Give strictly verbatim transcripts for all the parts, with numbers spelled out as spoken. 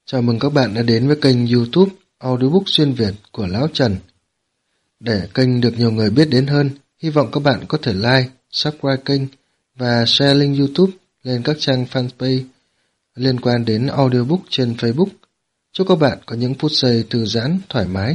Chào mừng các bạn đã đến với kênh YouTube Audiobook Xuyên Việt của Lão Trần. Để kênh được nhiều người biết đến hơn, hy vọng các bạn có thể like, subscribe kênh và share link YouTube lên các trang fanpage liên quan đến audiobook trên Facebook. Chúc các bạn có những phút giây thư giãn, thoải mái.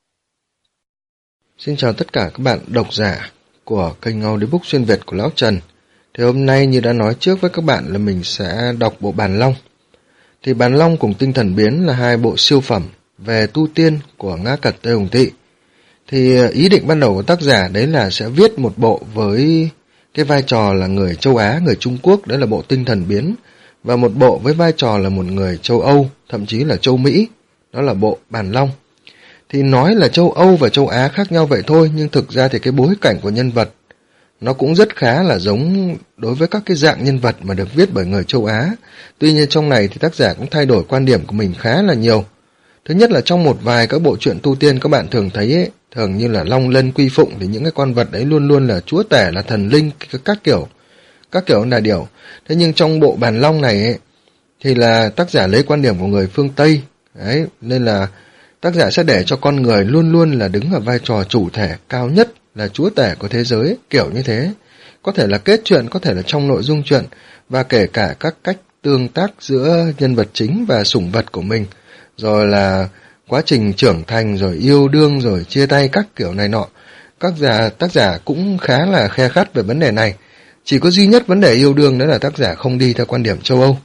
Xin chào tất cả các bạn độc giả của kênh Audiobook Xuyên Việt của Lão Trần. Thì hôm nay như đã nói trước với các bạn là mình sẽ đọc bộ Bàn Long. Thì Bàn Long cùng Tinh Thần Biến là hai bộ siêu phẩm về tu tiên của Ngã Cật Tê Hùng Thị. Thì ý định ban đầu của tác giả đấy là sẽ viết một bộ với cái vai trò là người châu Á, người Trung Quốc, đấy là bộ Tinh Thần Biến, và một bộ với vai trò là một người châu Âu, thậm chí là châu Mỹ, đó là bộ Bàn Long. Thì nói là châu Âu và châu Á khác nhau vậy thôi, nhưng thực ra thì cái bối cảnh của nhân vật nó cũng rất khá là giống đối với các cái dạng nhân vật mà được viết bởi người châu Á. Tuy nhiên trong này thì tác giả cũng thay đổi quan điểm của mình khá là nhiều. Thứ nhất là trong một vài các bộ truyện tu tiên các bạn thường thấy ấy, thường như là Long Lân Quy Phụng thì những cái con vật đấy luôn luôn là chúa tể, là thần linh, các kiểu, các kiểu là điều. Thế nhưng trong bộ Bàn Long này ấy, thì là tác giả lấy quan điểm của người phương Tây, đấy, nên là tác giả sẽ để cho con người luôn luôn là đứng ở vai trò chủ thể cao nhất, là chúa tể của thế giới, kiểu như thế. Có thể là kết truyện, có thể là trong nội dung truyện, và kể cả các cách tương tác giữa nhân vật chính và sủng vật của mình, rồi là quá trình trưởng thành, rồi yêu đương, rồi chia tay, các kiểu này nọ. Các giả, tác giả cũng khá là khe khắt về vấn đề này. Chỉ có duy nhất vấn đề yêu đương đó là tác giả không đi theo quan điểm châu Âu.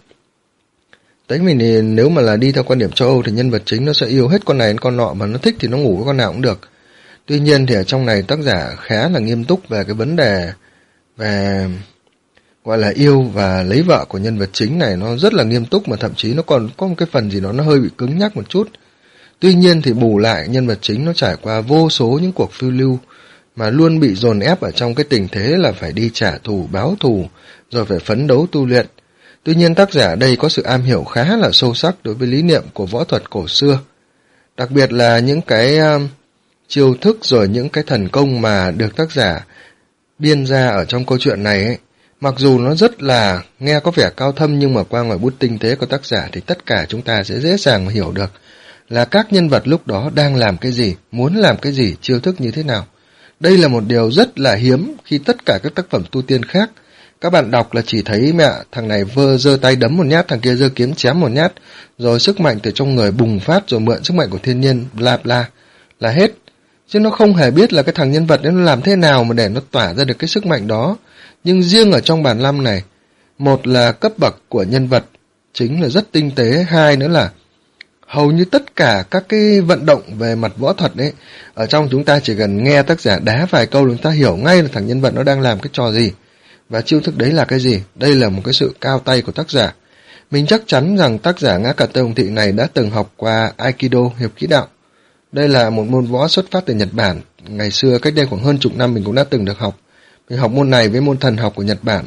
Đấy, mình thì nếu mà là đi theo quan điểm châu Âu thì nhân vật chính nó sẽ yêu hết con này đến con nọ, mà nó thích thì nó ngủ với con nào cũng được. Tuy nhiên thì ở trong này tác giả khá là nghiêm túc về cái vấn đề về gọi là yêu và lấy vợ của nhân vật chính này, nó rất là nghiêm túc, mà thậm chí nó còn có một cái phần gì đó nó hơi bị cứng nhắc một chút. Tuy nhiên thì bù lại nhân vật chính nó trải qua vô số những cuộc phiêu lưu mà luôn bị dồn ép ở trong cái tình thế là phải đi trả thù, báo thù, rồi phải phấn đấu tu luyện. Tuy nhiên tác giả đây có sự am hiểu khá là sâu sắc đối với lý niệm của võ thuật cổ xưa. Đặc biệt là những cái uh, chiêu thức rồi những cái thần công mà được tác giả biên ra ở trong câu chuyện này ấy. Mặc dù nó rất là nghe có vẻ cao thâm, nhưng mà qua ngoài bút tinh tế của tác giả thì tất cả chúng ta sẽ dễ dàng hiểu được là các nhân vật lúc đó đang làm cái gì, muốn làm cái gì, chiêu thức như thế nào. Đây là một điều rất là hiếm khi tất cả các tác phẩm tu tiên khác các bạn đọc là chỉ thấy mẹ thằng này vơ giơ tay đấm một nhát, thằng kia giơ kiếm chém một nhát, rồi sức mạnh từ trong người bùng phát, rồi mượn sức mạnh của thiên nhiên bla bla là hết. Chứ nó không hề biết là cái thằng nhân vật đấy nó làm thế nào mà để nó tỏa ra được cái sức mạnh đó. Nhưng riêng ở trong Bàn Long này, một là cấp bậc của nhân vật chính là rất tinh tế, hai nữa là hầu như tất cả các cái vận động về mặt võ thuật ấy, ở trong chúng ta chỉ cần nghe tác giả đá vài câu là chúng ta hiểu ngay là thằng nhân vật nó đang làm cái trò gì, và chiêu thức đấy là cái gì. Đây là một cái sự cao tay của tác giả. Mình chắc chắn rằng tác giả Ngã Cật Tê Hùng Thị này đã từng học qua Aikido, hiệp kỹ đạo. Đây là một môn võ xuất phát từ Nhật Bản. Ngày xưa cách đây khoảng hơn chục năm mình cũng đã từng được học. Mình học môn này với môn thần học của Nhật Bản.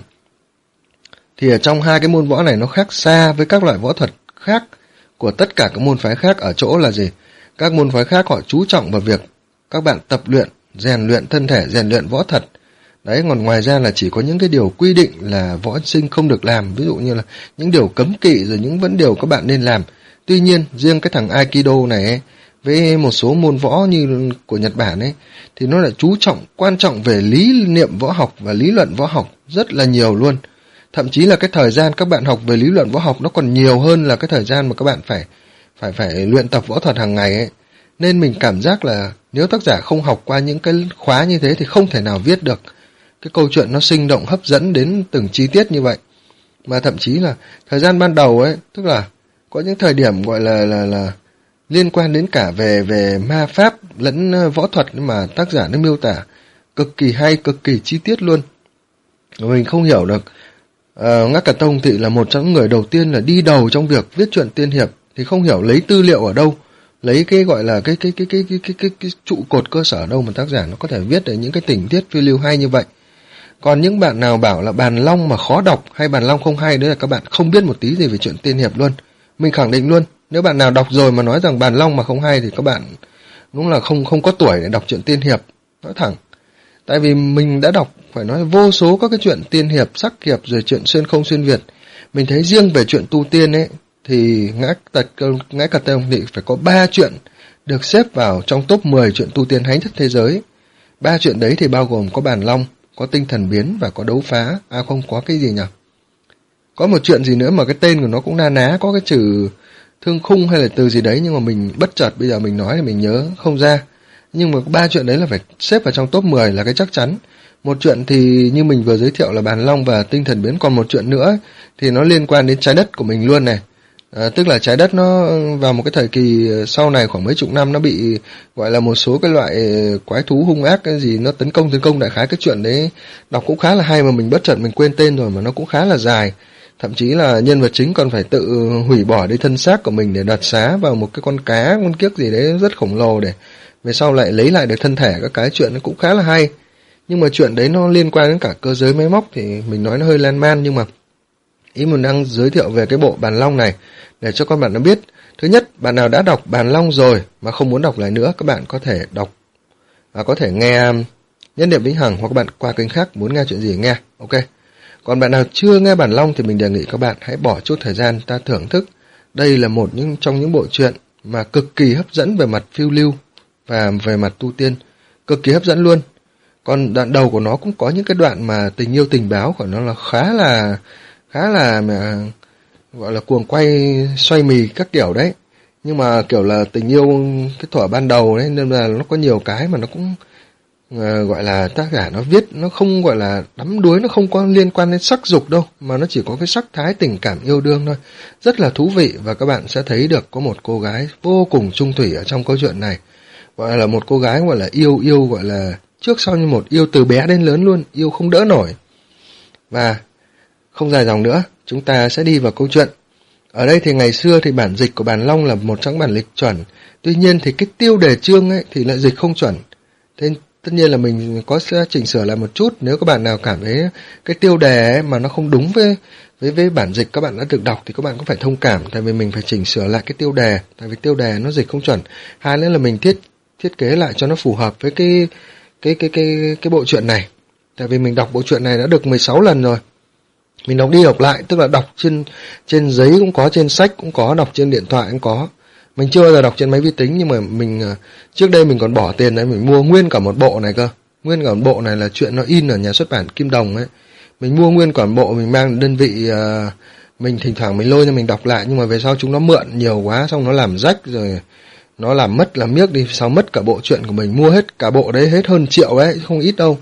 Thì ở trong hai cái môn võ này nó khác xa với các loại võ thuật khác của tất cả các môn phái khác ở chỗ là gì? Các môn phái khác họ chú trọng vào việc các bạn tập luyện, rèn luyện thân thể, rèn luyện võ thuật. Đấy, còn ngoài ra là chỉ có những cái điều quy định là võ sinh không được làm, ví dụ như là những điều cấm kỵ, rồi những vấn điều các bạn nên làm. Tuy nhiên, riêng cái thằng Aikido này ấy, với một số môn võ như của Nhật Bản ấy, thì nó lại chú trọng, quan trọng về lý niệm võ học và lý luận võ học rất là nhiều luôn. Thậm chí là cái thời gian các bạn học về lý luận võ học nó còn nhiều hơn là cái thời gian mà các bạn phải phải phải luyện tập võ thuật hàng ngày ấy. Nên mình cảm giác là nếu tác giả không học qua những cái khóa như thế thì không thể nào viết được cái câu chuyện nó sinh động, hấp dẫn đến từng chi tiết như vậy. Mà thậm chí là thời gian ban đầu ấy, tức là có những thời điểm gọi là là là liên quan đến cả về về ma pháp lẫn võ thuật, mà tác giả nó miêu tả cực kỳ hay, cực kỳ chi tiết luôn. Mình không hiểu được. Uh, Ngã Cật Tê Hùng Thị là một trong những người đầu tiên là đi đầu trong việc viết truyện tiên hiệp, thì không hiểu lấy tư liệu ở đâu, lấy cái gọi là cái cái cái cái cái cái, cái, cái trụ cột cơ sở ở đâu mà tác giả nó có thể viết được những cái tình tiết phiêu lưu hay như vậy. Còn những bạn nào bảo là Bàn Long mà khó đọc hay Bàn Long không hay, đấy là các bạn không biết một tí gì về chuyện tiên hiệp luôn. Mình khẳng định luôn, nếu bạn nào đọc rồi mà nói rằng Bàn Long mà không hay thì các bạn đúng là không không có tuổi để đọc chuyện tiên hiệp, nói thẳng. Tại vì mình đã đọc phải nói vô số các cái chuyện tiên hiệp, sắc hiệp, rồi chuyện xuyên không xuyên Việt. Mình thấy riêng về chuyện tu tiên ấy, thì ngã tật ngã cật tông thì phải có ba chuyện được xếp vào trong top mười chuyện tu tiên hay nhất thế giới. Ba chuyện đấy thì bao gồm có bàn long, có tinh thần biến và có đấu phá. À không, có cái gì nhỉ? Có một chuyện gì nữa mà cái tên của nó cũng na ná, có cái chữ thương khung hay là từ gì đấy, nhưng mà mình bất chợt bây giờ mình nói thì mình nhớ không ra. Nhưng mà ba chuyện đấy là phải xếp vào trong top mười là cái chắc chắn. Một chuyện thì như mình vừa giới thiệu là bàn long và tinh thần biến, còn một chuyện nữa thì nó liên quan đến trái đất của mình luôn này. À, tức là trái đất nó vào một cái thời kỳ sau này khoảng mấy chục năm nó bị gọi là một số cái loại quái thú hung ác cái gì nó tấn công tấn công đại khái. Cái chuyện đấy đọc cũng khá là hay mà mình bất chợt mình quên tên rồi, mà nó cũng khá là dài. Thậm chí là nhân vật chính còn phải tự hủy bỏ đi thân xác của mình để đoạt xá vào một cái con cá, con kiếc gì đấy rất khổng lồ để về sau lại lấy lại được thân thể. Các cái chuyện nó cũng khá là hay. Nhưng mà chuyện đấy nó liên quan đến cả cơ giới máy móc thì mình nói nó hơi lan man, nhưng mà ý mình đang giới thiệu về cái bộ bàn long này để cho các bạn nó biết. Thứ nhất, bạn nào đã đọc bàn long rồi mà không muốn đọc lại nữa, các bạn có thể đọc và có thể nghe Nhất Niệm Vĩnh Hằng, hoặc các bạn qua kênh khác muốn nghe chuyện gì nghe. Ok. Còn bạn nào chưa nghe bàn long thì mình đề nghị các bạn hãy bỏ chút thời gian ta thưởng thức. Đây là một những trong những bộ truyện mà cực kỳ hấp dẫn về mặt phiêu lưu và về mặt tu tiên, cực kỳ hấp dẫn luôn. Còn đoạn đầu của nó cũng có những cái đoạn mà tình yêu tình báo của nó là khá là khá là mà gọi là cuồng quay xoay mì các kiểu đấy. Nhưng mà kiểu là tình yêu cái thuở ban đầu đấy, nên là nó có nhiều cái mà nó cũng uh, gọi là tác giả nó viết nó không gọi là đắm đuối, nó không có liên quan đến sắc dục đâu, mà nó chỉ có cái sắc thái tình cảm yêu đương thôi. Rất là thú vị, và các bạn sẽ thấy được có một cô gái vô cùng chung thủy ở trong câu chuyện này. Gọi là một cô gái gọi là yêu yêu gọi là trước sau như một, yêu từ bé đến lớn luôn, yêu không đỡ nổi. Và không dài dòng nữa, chúng ta sẽ đi vào câu chuyện. Ở đây thì ngày xưa thì bản dịch của bàn long là một trong bản lịch chuẩn, tuy nhiên thì cái tiêu đề chương ấy thì lại dịch không chuẩn. Thế tất nhiên là mình có sẽ chỉnh sửa lại một chút. Nếu các bạn nào cảm thấy cái tiêu đề ấy mà nó không đúng với với với bản dịch các bạn đã được đọc thì các bạn cũng phải thông cảm, tại vì mình phải chỉnh sửa lại cái tiêu đề, tại vì tiêu đề nó dịch không chuẩn. Hai nữa là mình thiết thiết kế lại cho nó phù hợp với cái cái cái cái cái bộ truyện này. Tại vì mình đọc bộ truyện này đã được mười sáu lần rồi. Mình đọc đi đọc lại, tức là đọc trên trên giấy cũng có, trên sách cũng có, đọc trên điện thoại cũng có. Mình chưa bao giờ đọc trên máy vi tính, nhưng mà mình trước đây mình còn bỏ tiền đấy, mình mua nguyên cả một bộ này cơ. Nguyên cả một bộ này là chuyện nó in ở nhà xuất bản Kim Đồng ấy. Mình mua nguyên cả một bộ, mình mang đơn vị, uh, mình thỉnh thoảng mình lôi cho mình đọc lại, nhưng mà về sau chúng nó mượn nhiều quá, xong nó làm rách rồi, nó làm mất làm miếc đi, sau mất cả bộ truyện của mình. Mua hết cả bộ đấy hết hơn triệu đấy, không ít đâu.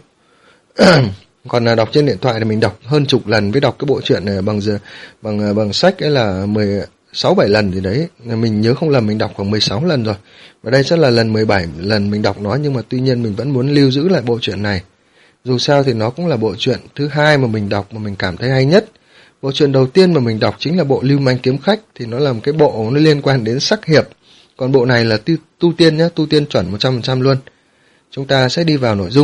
Còn là đọc trên điện thoại thì mình đọc hơn chục lần, với đọc cái bộ truyện này bằng giờ bằng bằng sách ấy là mười sáu bảy lần gì đấy. Mình nhớ không lầm mình đọc khoảng mười sáu lần rồi. Và đây sẽ là lần mười bảy lần mình đọc nó, nhưng mà tuy nhiên mình vẫn muốn lưu giữ lại bộ truyện này. Dù sao thì nó cũng là bộ truyện thứ hai mà mình đọc mà mình cảm thấy hay nhất. Bộ truyện đầu tiên mà mình đọc chính là bộ Lưu Manh Kiếm Khách, thì nó là một cái bộ nó liên quan đến sắc hiệp. Còn bộ này là tu, tu tiên nhá, tu tiên chuẩn một trăm phần trăm luôn. Chúng ta sẽ đi vào nội dung.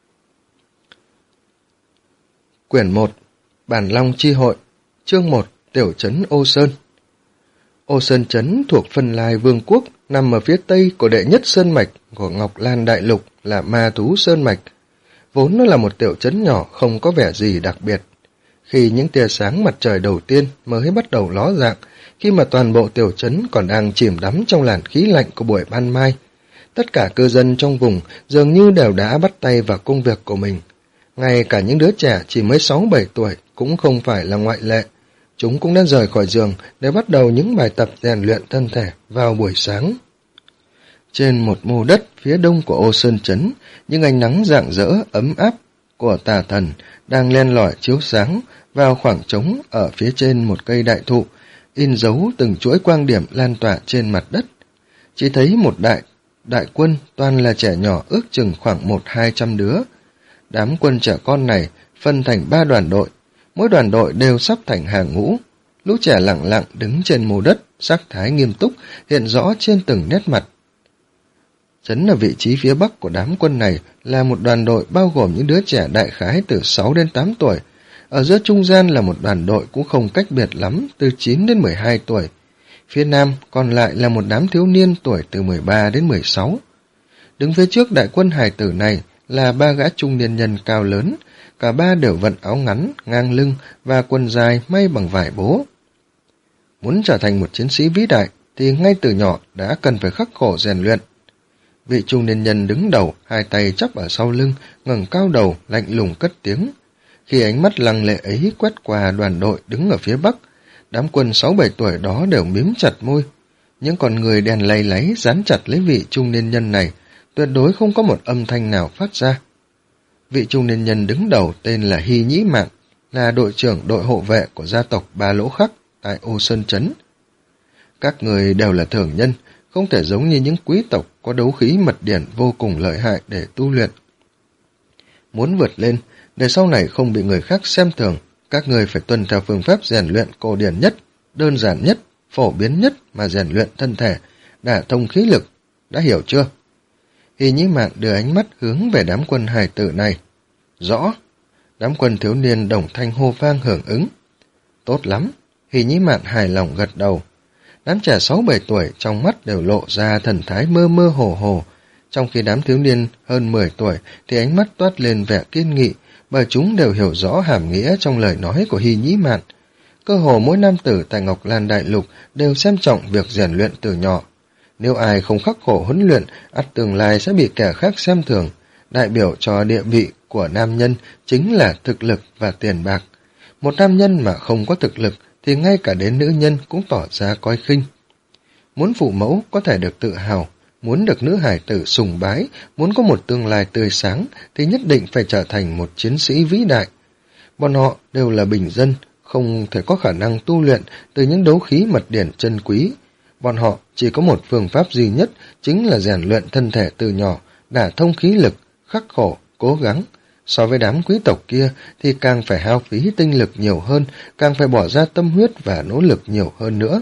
Quyển một, Bàn Long Chi Hội. Chương một, Tiểu trấn Ô Sơn. Ô Sơn trấn thuộc Phân Lai Vương quốc, nằm ở phía tây của đệ nhất sơn mạch của Ngọc Lan Đại Lục là Ma Thú Sơn Mạch. Vốn nó là một tiểu trấn nhỏ không có vẻ gì đặc biệt. Khi những tia sáng mặt trời đầu tiên mới bắt đầu ló dạng, khi mà toàn bộ tiểu trấn còn đang chìm đắm trong làn khí lạnh của buổi ban mai, tất cả cư dân trong vùng dường như đều đã bắt tay vào công việc của mình. Ngay cả những đứa trẻ chỉ mới sáu bảy tuổi cũng không phải là ngoại lệ. Chúng cũng đã rời khỏi giường để bắt đầu những bài tập rèn luyện thân thể vào buổi sáng. Trên một mô đất phía đông của Ô Sơn trấn, những ánh nắng rạng rỡ ấm áp của tà thần đang len lỏi chiếu sáng vào khoảng trống ở phía trên một cây đại thụ, in dấu từng chuỗi quang điểm lan tỏa trên mặt đất. Chỉ thấy một đại đại quân toàn là trẻ nhỏ ước chừng khoảng một hai trăm đứa. Đám quân trẻ con này phân thành ba đoàn đội, mỗi đoàn đội đều sắp thành hàng ngũ. Lũ trẻ lặng lặng đứng trên mô đất, sắc thái nghiêm túc hiện rõ trên từng nét mặt. Trấn ở vị trí phía bắc của đám quân này là một đoàn đội bao gồm những đứa trẻ đại khái từ sáu đến tám tuổi. Ở giữa trung gian là một đoàn đội cũng không cách biệt lắm, từ chín đến mười hai tuổi. Phía nam còn lại là một đám thiếu niên tuổi từ mười ba đến mười sáu. Đứng phía trước đại quân hài tử này là ba gã trung niên nhân cao lớn, cả ba đều vận áo ngắn, ngang lưng và quần dài may bằng vải bố. Muốn trở thành một chiến sĩ vĩ đại thì ngay từ nhỏ đã cần phải khắc khổ rèn luyện. Vị trung niên nhân đứng đầu, hai tay chắp ở sau lưng, ngẩng cao đầu, lạnh lùng cất tiếng. Khi ánh mắt lăng lệ ấy quét qua đoàn đội đứng ở phía bắc, đám quân sáu bảy tuổi đó đều mím chặt môi. Những con người đèn lay láy dán chặt lấy vị trung niên nhân này, tuyệt đối không có một âm thanh nào phát ra. Vị trung niên nhân đứng đầu tên là Hy Nhĩ Mạn, là đội trưởng đội hộ vệ của gia tộc Ba Lỗ Khắc tại Ô Sơn Trấn. Các người đều là thường nhân, không thể giống như những quý tộc có đấu khí mật điển vô cùng lợi hại để tu luyện. Muốn vượt lên, để sau này không bị người khác xem thường, các người phải tuân theo phương pháp rèn luyện cổ điển nhất, đơn giản nhất, phổ biến nhất mà rèn luyện thân thể, đả thông khí lực. Đã hiểu chưa? Hy Nhĩ Mạn đưa ánh mắt hướng về đám quân hài tử này. Rõ. Đám quân thiếu niên đồng thanh hô vang hưởng ứng. Tốt lắm. Hy Nhĩ Mạn hài lòng gật đầu. Đám trẻ sáu bảy tuổi trong mắt đều lộ ra thần thái mơ mơ hồ hồ, trong khi đám thiếu niên hơn mười tuổi thì ánh mắt toát lên vẻ kiên nghị, bởi chúng đều hiểu rõ hàm nghĩa trong lời nói của Hy Nhĩ Mạn. Cơ hồ mỗi nam tử tại Ngọc Lan Đại Lục đều xem trọng việc rèn luyện từ nhỏ. Nếu ai không khắc khổ huấn luyện, ắt tương lai sẽ bị kẻ khác xem thường. Đại biểu cho địa vị của nam nhân chính là thực lực và tiền bạc. Một nam nhân mà không có thực lực thì ngay cả đến nữ nhân cũng tỏ ra coi khinh. Muốn phụ mẫu có thể được tự hào, muốn được nữ hải tử sùng bái, muốn có một tương lai tươi sáng thì nhất định phải trở thành một chiến sĩ vĩ đại. Bọn họ đều là bình dân, không thể có khả năng tu luyện từ những đấu khí mật điển chân quý. Bọn họ chỉ có một phương pháp duy nhất, chính là rèn luyện thân thể từ nhỏ, đả thông khí lực, khắc khổ, cố gắng. So với đám quý tộc kia thì càng phải hao phí tinh lực nhiều hơn, càng phải bỏ ra tâm huyết và nỗ lực nhiều hơn nữa.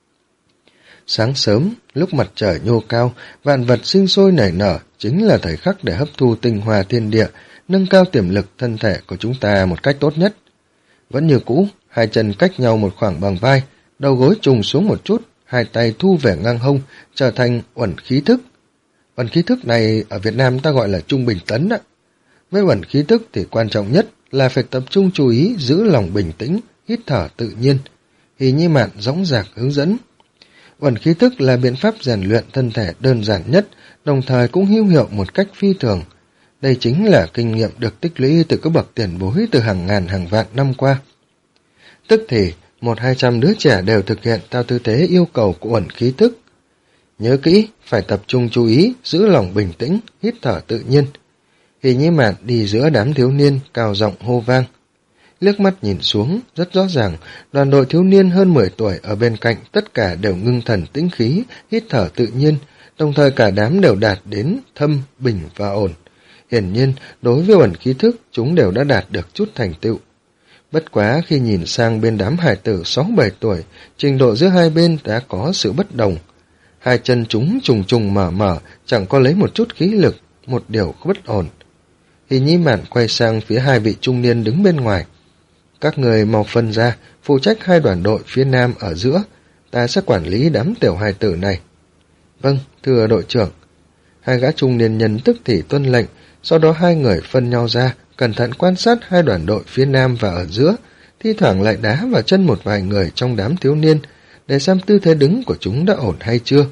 Sáng sớm, lúc mặt trời nhô cao, vạn vật sinh sôi nảy nở chính là thời khắc để hấp thu tinh hoa thiên địa, nâng cao tiềm lực thân thể của chúng ta một cách tốt nhất. Vẫn như cũ, hai chân cách nhau một khoảng bằng vai, đầu gối trùng xuống một chút, hai tay thu về ngang hông, trở thành uẩn khí thức. Uẩn khí thức này ở Việt Nam ta gọi là trung bình tấn ạ. Với uẩn khí thức thì quan trọng nhất là phải tập trung chú ý giữ lòng bình tĩnh, hít thở tự nhiên. Hy Nhĩ Mạn dõng dạc hướng dẫn. Uẩn khí thức là biện pháp rèn luyện thân thể đơn giản nhất, đồng thời cũng hữu hiệu một cách phi thường. Đây chính là kinh nghiệm được tích lũy từ các bậc tiền bối từ hàng ngàn hàng vạn năm qua. Tức thì, một hai trăm đứa trẻ đều thực hiện theo tư thế yêu cầu của uẩn khí thức. Nhớ kỹ, phải tập trung chú ý, giữ lòng bình tĩnh, hít thở tự nhiên. Hy Nhĩ Mạn đi giữa đám thiếu niên, cao giọng hô vang. Liếc mắt nhìn xuống, rất rõ ràng, đoàn đội thiếu niên hơn mười tuổi ở bên cạnh tất cả đều ngưng thần tĩnh khí, hít thở tự nhiên, đồng thời cả đám đều đạt đến thâm, bình và ổn. Hiển nhiên, đối với uẩn khí thức, chúng đều đã đạt được chút thành tựu. Bất quá khi nhìn sang bên đám hải tử sáu bảy tuổi, trình độ giữa hai bên đã có sự bất đồng. Hai chân chúng trùng trùng mở mở, chẳng có lấy một chút khí lực, một điều bất ổn. Hy Nhĩ Mạn quay sang phía hai vị trung niên đứng bên ngoài. Các người mau phân ra, phụ trách hai đoàn đội phía nam ở giữa, ta sẽ quản lý đám tiểu hài tử này. Vâng, thưa đội trưởng. Hai gã trung niên nhân tức thì tuân lệnh, sau đó hai người phân nhau ra, cẩn thận quan sát hai đoàn đội phía nam và ở giữa, thi thoảng lại đá vào chân một vài người trong đám thiếu niên, để xem tư thế đứng của chúng đã ổn hay chưa.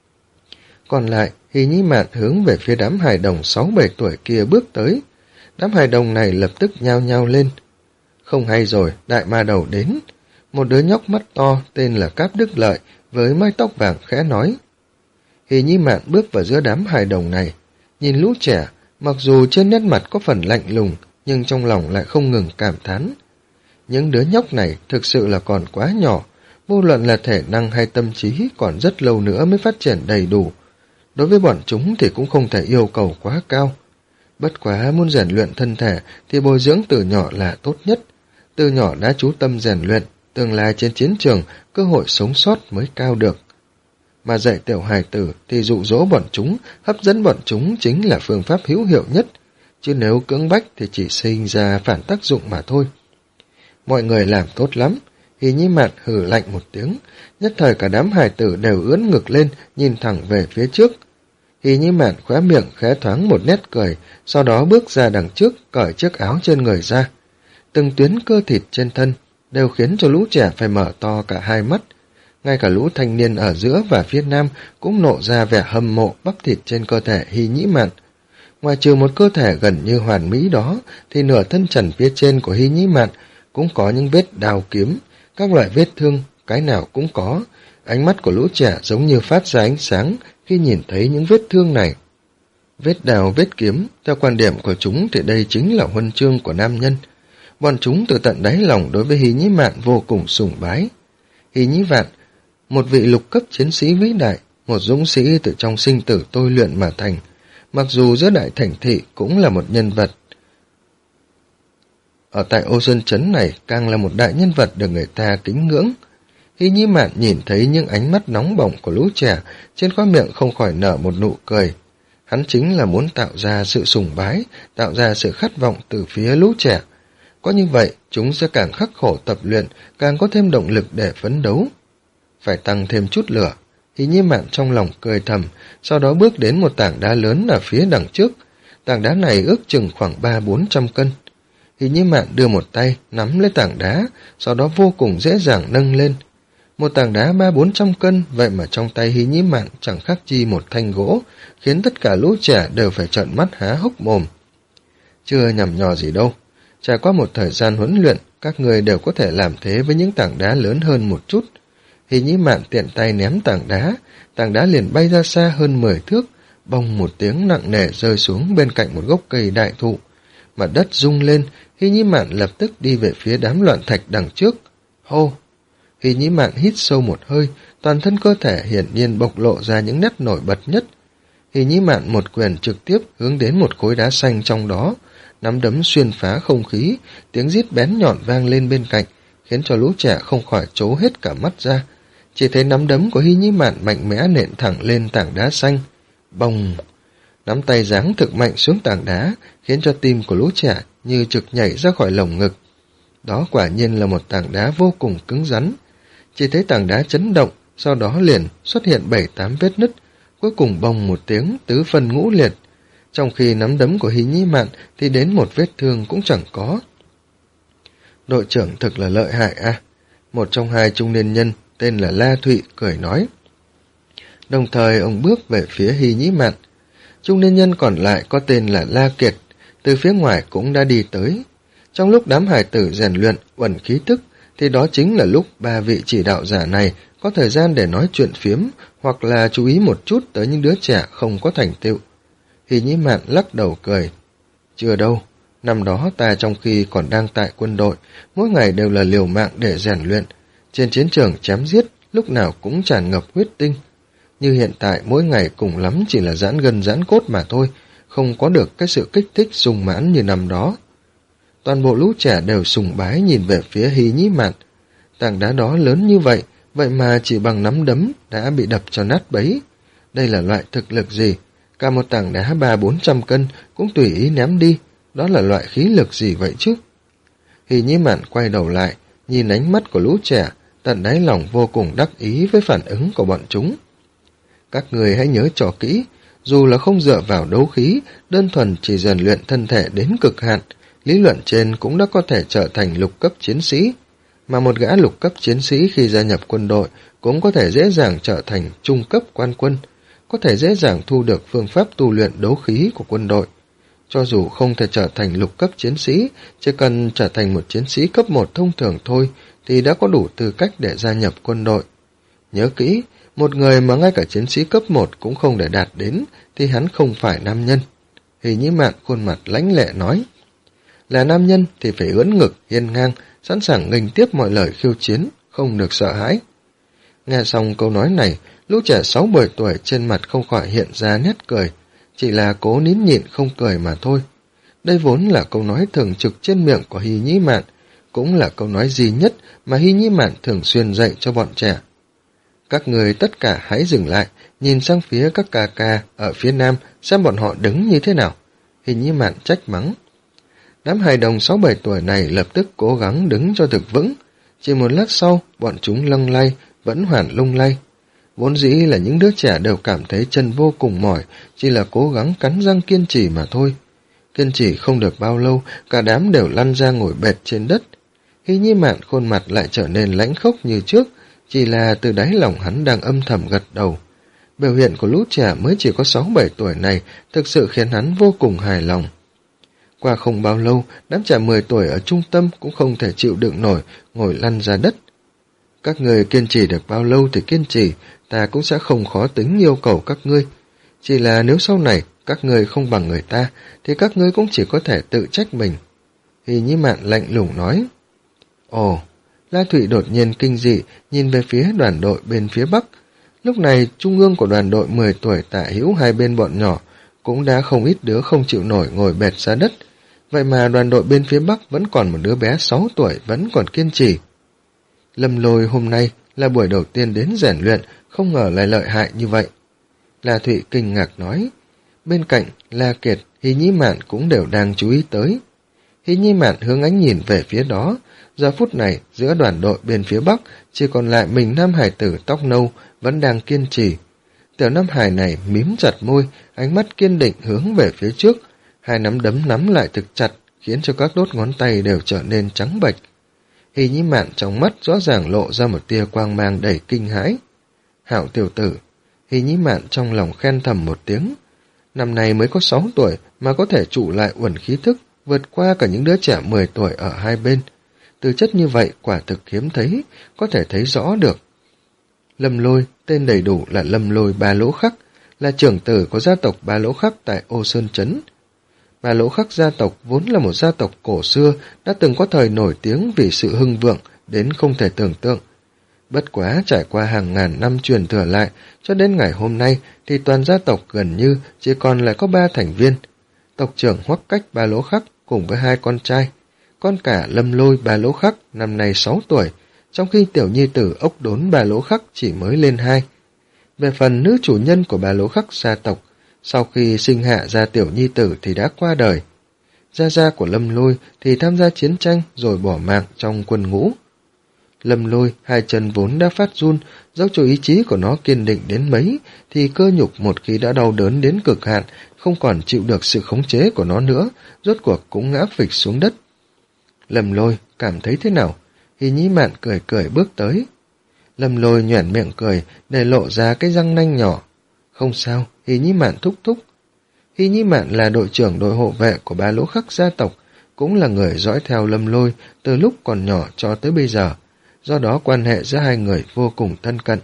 Còn lại, Hy Nhĩ Mạn hướng về phía đám hài đồng sáu bảy tuổi kia bước tới. Đám hài đồng này lập tức nhao nhao lên. Không hay rồi, đại ma đầu đến. Một đứa nhóc mắt to tên là Cáp Đức Lợi với mái tóc vàng khẽ nói. Hy Nhĩ Mạn bước vào giữa đám hài đồng này, nhìn lũ trẻ, mặc dù trên nét mặt có phần lạnh lùng, nhưng trong lòng lại không ngừng cảm thán. Những đứa nhóc này thực sự là còn quá nhỏ, vô luận là thể năng hay tâm trí còn rất lâu nữa mới phát triển đầy đủ. Đối với bọn chúng thì cũng không thể yêu cầu quá cao. Bất quá muốn rèn luyện thân thể thì bồi dưỡng từ nhỏ là tốt nhất. Từ nhỏ đã chú tâm rèn luyện, tương lai trên chiến trường, cơ hội sống sót mới cao được. Mà dạy tiểu hài tử thì dụ dỗ bọn chúng, hấp dẫn bọn chúng chính là phương pháp hữu hiệu nhất, chứ nếu cưỡng bách thì chỉ sinh ra phản tác dụng mà thôi. Mọi người làm tốt lắm. Hy Nhĩ Mạn hừ lạnh một tiếng, nhất thời cả đám hài tử đều ưỡn ngực lên, nhìn thẳng về phía trước. Hy Nhĩ Mạn khóe miệng khẽ thoáng một nét cười, sau đó bước ra đằng trước, cởi chiếc áo trên người ra. Từng tuyến cơ thịt trên thân đều khiến cho lũ trẻ phải mở to cả hai mắt. Ngay cả lũ thanh niên ở giữa và phía nam cũng nộ ra vẻ hâm mộ bắp thịt trên cơ thể Hy Nhĩ Mạn. Ngoài trừ một cơ thể gần như hoàn mỹ đó, thì nửa thân trần phía trên của Hy Nhĩ Mạn cũng có những vết đao kiếm, các loại vết thương, cái nào cũng có. Ánh mắt của lũ trẻ giống như phát ra ánh sáng khi nhìn thấy những vết thương này. Vết đao, vết kiếm, theo quan điểm của chúng thì đây chính là huân chương của nam nhân. Bọn chúng từ tận đáy lòng đối với Hy Nhĩ Mạn vô cùng sùng bái. Hy Nhĩ Mạn, một vị lục cấp chiến sĩ vĩ đại, một dũng sĩ từ trong sinh tử tôi luyện mà thành, mặc dù giữa đại thành thị cũng là một nhân vật. Ở tại Ô Sơn Trấn này càng là một đại nhân vật được người ta kính ngưỡng. Hy Nhĩ Mạn nhìn thấy những ánh mắt nóng bỏng của lũ trẻ, trên khóe miệng không khỏi nở một nụ cười. Hắn chính là muốn tạo ra sự sùng bái, tạo ra sự khát vọng từ phía lũ trẻ. Có như vậy, chúng sẽ càng khắc khổ tập luyện, càng có thêm động lực để phấn đấu. Phải tăng thêm chút lửa. Hy Nhĩ Mạn trong lòng cười thầm, sau đó bước đến một tảng đá lớn ở phía đằng trước. Tảng đá này ước chừng khoảng ba bốn trăm cân. Hy Nhĩ Mạn đưa một tay, nắm lấy tảng đá, sau đó vô cùng dễ dàng nâng lên. Một tảng đá ba bốn trăm cân, vậy mà trong tay Hy Nhĩ Mạn chẳng khác chi một thanh gỗ, khiến tất cả lũ trẻ đều phải trợn mắt há hốc mồm. Chưa nhằm nhò gì đâu. Trải qua một thời gian huấn luyện, các người đều có thể làm thế với những tảng đá lớn hơn một chút. Hy Nhĩ Mạn tiện tay ném tảng đá, tảng đá liền bay ra xa hơn mười thước, bông một tiếng nặng nề rơi xuống bên cạnh một gốc cây đại thụ. Mặt đất rung lên, Hy Nhĩ Mạn lập tức đi về phía đám loạn thạch đằng trước. Hô! Hy Nhĩ Mạn hít sâu một hơi, toàn thân cơ thể hiển nhiên bộc lộ ra những nét nổi bật nhất. Hy Nhĩ Mạn một quyền trực tiếp hướng đến một khối đá xanh trong đó, nắm đấm xuyên phá không khí, tiếng rít bén nhọn vang lên bên cạnh, khiến cho lũ trẻ không khỏi trố hết cả mắt ra. Chỉ thấy nắm đấm của Hy Nhĩ Mạn mạnh mẽ nện thẳng lên tảng đá xanh. Bồng! Nắm tay giáng thực mạnh xuống tảng đá, khiến cho tim của lũ trẻ như trực nhảy ra khỏi lồng ngực. Đó quả nhiên là một tảng đá vô cùng cứng rắn. Chỉ thấy tảng đá chấn động, sau đó liền xuất hiện bảy tám vết nứt, cuối cùng bồng một tiếng tứ phân ngũ liệt. Trong khi nắm đấm của Hy Nhĩ Mạn thì đến một vết thương cũng chẳng có. Đội trưởng thực là lợi hại à? Một trong hai trung niên nhân tên là La Thụy cười nói. Đồng thời ông bước về phía Hy Nhĩ Mạn. Trung niên nhân còn lại có tên là La Kiệt, từ phía ngoài cũng đã đi tới. Trong lúc đám hài tử rèn luyện uẩn khí thức thì đó chính là lúc ba vị chỉ đạo giả này có thời gian để nói chuyện phiếm hoặc là chú ý một chút tới những đứa trẻ không có thành tựu. Hy Nhĩ Mạn lắc đầu cười. Chưa đâu, năm đó ta trong khi còn đang tại quân đội, mỗi ngày đều là liều mạng để rèn luyện. Trên chiến trường chém giết, lúc nào cũng tràn ngập huyết tinh. Như hiện tại mỗi ngày cùng lắm chỉ là giãn gân giãn cốt mà thôi, không có được cái sự kích thích sung mãn như năm đó. Toàn bộ lũ trẻ đều sùng bái nhìn về phía Hy Nhĩ Mạn. Tảng đá đó lớn như vậy, vậy mà chỉ bằng nắm đấm đã bị đập cho nát bấy. Đây là loại thực lực gì? Cả một tảng đá ba bốn trăm cân cũng tùy ý ném đi, đó là loại khí lực gì vậy chứ? Hy Nhĩ Mạn quay đầu lại, nhìn ánh mắt của lũ trẻ, tận đáy lòng vô cùng đắc ý với phản ứng của bọn chúng. Các người hãy nhớ cho kỹ, dù là không dựa vào đấu khí, đơn thuần chỉ rèn luyện thân thể đến cực hạn, lý luận trên cũng đã có thể trở thành lục cấp chiến sĩ. Mà một gã lục cấp chiến sĩ khi gia nhập quân đội cũng có thể dễ dàng trở thành trung cấp quan quân, có thể dễ dàng thu được phương pháp tu luyện đấu khí của quân đội. Cho dù không thể trở thành lục cấp chiến sĩ, chỉ cần trở thành một chiến sĩ cấp một thông thường thôi thì đã có đủ tư cách để gia nhập quân đội. Nhớ kỹ, một người mà ngay cả chiến sĩ cấp một cũng không để đạt đến thì hắn không phải nam nhân. Hy Nhĩ Mạn khuôn mặt lãnh lệ nói. Là nam nhân thì phải ưỡn ngực, hiên ngang, sẵn sàng nghênh tiếp mọi lời khiêu chiến, không được sợ hãi. Nghe xong câu nói này, lũ trẻ sáu bảy tuổi trên mặt không khỏi hiện ra nét cười, chỉ là cố nín nhịn không cười mà thôi. Đây vốn là câu nói thường trực trên miệng của Hy Nhĩ Mạn, cũng là câu nói duy nhất mà Hy Nhĩ Mạn thường xuyên dạy cho bọn trẻ. Các người tất cả hãy dừng lại, nhìn sang phía các ca ca ở phía nam xem bọn họ đứng như thế nào. Hy Nhĩ Mạn trách mắng. Đám hài đồng sáu bảy tuổi này lập tức cố gắng đứng cho thực vững. Chỉ một lát sau, bọn chúng lâng lay, vẫn hoàn lung lay. Vốn dĩ là những đứa trẻ đều cảm thấy chân vô cùng mỏi, chỉ là cố gắng cắn răng kiên trì mà thôi. Kiên trì không được bao lâu, cả đám đều lăn ra ngồi bệt trên đất. Hy Nhĩ Mạn khuôn mặt lại trở nên lãnh khốc như trước, chỉ là từ đáy lòng hắn đang âm thầm gật đầu. Biểu hiện của lũ trẻ mới chỉ có sáu bảy tuổi này thực sự khiến hắn vô cùng hài lòng. Qua không bao lâu, đám trẻ mười tuổi ở trung tâm cũng không thể chịu đựng nổi, ngồi lăn ra đất. Các người kiên trì được bao lâu thì kiên trì, ta cũng sẽ không khó tính yêu cầu các ngươi. Chỉ là nếu sau này các ngươi không bằng người ta, thì các ngươi cũng chỉ có thể tự trách mình. Hy Nhĩ Mạn lạnh lùng nói. Ồ, La Thụy đột nhiên kinh dị, nhìn về phía đoàn đội bên phía Bắc. Lúc này, trung ương của đoàn đội mười tuổi tả hữu hai bên bọn nhỏ, cũng đã không ít đứa không chịu nổi ngồi bệt ra đất. Vậy mà đoàn đội bên phía Bắc vẫn còn một đứa bé sáu tuổi vẫn còn kiên trì. Lâm Lôi hôm nay là buổi đầu tiên đến rèn luyện, không ngờ lại lợi hại như vậy. La Thụy kinh ngạc nói. Bên cạnh, La Kiệt, Hy Nhĩ Mạn cũng đều đang chú ý tới. Hy Nhĩ Mạn hướng ánh nhìn về phía đó. Giờ phút này, giữa đoàn đội bên phía Bắc, chỉ còn lại mình nam hải tử tóc nâu vẫn đang kiên trì. Tiểu nam hải này mím chặt môi, ánh mắt kiên định hướng về phía trước. Hai nắm đấm nắm lại thực chặt, khiến cho các đốt ngón tay đều trở nên trắng bệch. Hy Nhĩ Mạn trong mắt rõ ràng lộ ra một tia quang mang đầy kinh hãi. Hảo tiểu tử, Hy Nhĩ Mạn trong lòng khen thầm một tiếng. Năm nay mới có sáu tuổi mà có thể trụ lại uẩn khí thức, vượt qua cả những đứa trẻ mười tuổi ở hai bên. Tư chất như vậy quả thực hiếm thấy, có thể thấy rõ được. Lâm Lôi, tên đầy đủ là Lâm Lôi Ba Lỗ Khắc, là trưởng tử của gia tộc Ba Lỗ Khắc tại Ô Sơn Trấn. Ba Lỗ Khắc gia tộc vốn là một gia tộc cổ xưa, đã từng có thời nổi tiếng vì sự hưng vượng đến không thể tưởng tượng. Bất quá trải qua hàng ngàn năm truyền thừa lại, cho đến ngày hôm nay thì toàn gia tộc gần như chỉ còn lại có ba thành viên. Tộc trưởng Hoắc Cách Ba Lỗ Khắc cùng với hai con trai. Con cả Lâm Lôi Ba Lỗ Khắc năm nay sáu tuổi, trong khi tiểu nhi tử Ốc Đốn Ba Lỗ Khắc chỉ mới lên hai. Về phần nữ chủ nhân của Ba Lỗ Khắc gia tộc, sau khi sinh hạ ra tiểu nhi tử thì đã qua đời. Gia gia của Lâm Lôi thì tham gia chiến tranh rồi bỏ mạng trong quân ngũ. Lâm Lôi hai chân vốn đã phát run, dẫu cho ý chí của nó kiên định đến mấy, thì cơ nhục một khi đã đau đớn đến cực hạn, không còn chịu được sự khống chế của nó nữa, rốt cuộc cũng ngã phịch xuống đất. Lâm Lôi cảm thấy thế nào? Hy Nhĩ Mạn cười cười bước tới. Lâm Lôi nhoẻn miệng cười, để lộ ra cái răng nanh nhỏ. Không sao, Hy Nhĩ Mạn thúc thúc. Hy Nhĩ Mạn là đội trưởng đội hộ vệ của Ba Lỗ Khắc gia tộc, cũng là người dõi theo Lâm Lôi từ lúc còn nhỏ cho tới bây giờ, do đó quan hệ giữa hai người vô cùng thân cận.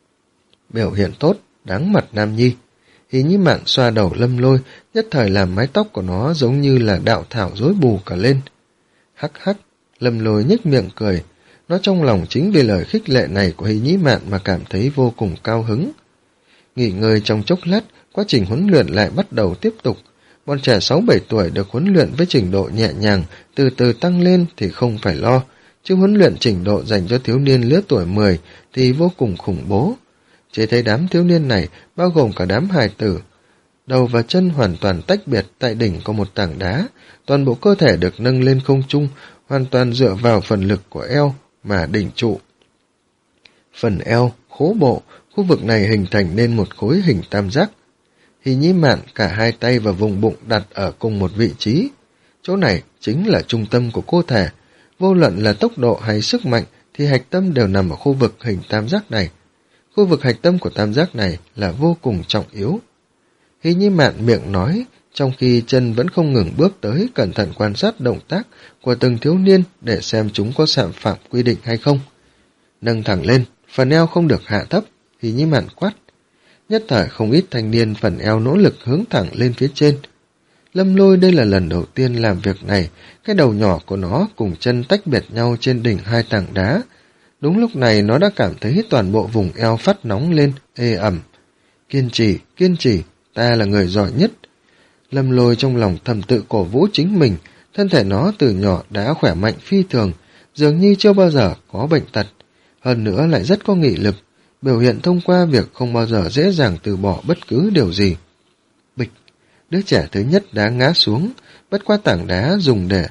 Biểu hiện tốt, đáng mặt nam nhi. Hy Nhĩ Mạn xoa đầu Lâm Lôi, nhất thời làm mái tóc của nó giống như là đạo thảo rối bù cả lên. Hắc hắc, Lâm Lôi nhếch miệng cười, nó trong lòng chính vì lời khích lệ này của Hy Nhĩ Mạn mà cảm thấy vô cùng cao hứng. Nghỉ ngơi trong chốc lát, quá trình huấn luyện lại bắt đầu tiếp tục. Bọn trẻ sáu bảy tuổi được huấn luyện với trình độ nhẹ nhàng, từ từ tăng lên thì không phải lo, chứ huấn luyện trình độ dành cho thiếu niên lứa tuổi mười thì vô cùng khủng bố. Chỉ thấy đám thiếu niên này, bao gồm cả đám hài tử, đầu và chân hoàn toàn tách biệt, tại đỉnh có một tảng đá, toàn bộ cơ thể được nâng lên không trung, hoàn toàn dựa vào phần lực của eo mà đỉnh trụ. Phần eo, khố bộ, khu vực này hình thành nên một khối hình tam giác. Hy Nhĩ Mạn cả hai tay và vùng bụng đặt ở cùng một vị trí. Chỗ này chính là trung tâm của cơ thể. Vô luận là tốc độ hay sức mạnh thì hạch tâm đều nằm ở khu vực hình tam giác này. Khu vực hạch tâm của tam giác này là vô cùng trọng yếu. Hy Nhĩ Mạn miệng nói, trong khi chân vẫn không ngừng bước tới, cẩn thận quan sát động tác của từng thiếu niên để xem chúng có phạm phạm quy định hay không. Nâng thẳng lên, phần eo không được hạ thấp, Hy Nhĩ Mạn quát. Nhất thời không ít thanh niên phần eo nỗ lực hướng thẳng lên phía trên. Lâm Lôi đây là lần đầu tiên làm việc này, cái đầu nhỏ của nó cùng chân tách biệt nhau trên đỉnh hai tảng đá. Đúng lúc này nó đã cảm thấy toàn bộ vùng eo phát nóng lên, ê ẩm. Kiên trì, kiên trì, ta là người giỏi nhất. Lâm Lôi trong lòng thầm tự cổ vũ chính mình, thân thể nó từ nhỏ đã khỏe mạnh phi thường, dường như chưa bao giờ có bệnh tật. Hơn nữa lại rất có nghị lực, biểu hiện thông qua việc không bao giờ dễ dàng từ bỏ bất cứ điều gì. Bịch, đứa trẻ thứ nhất đã ngã xuống, bất qua tảng đá dùng để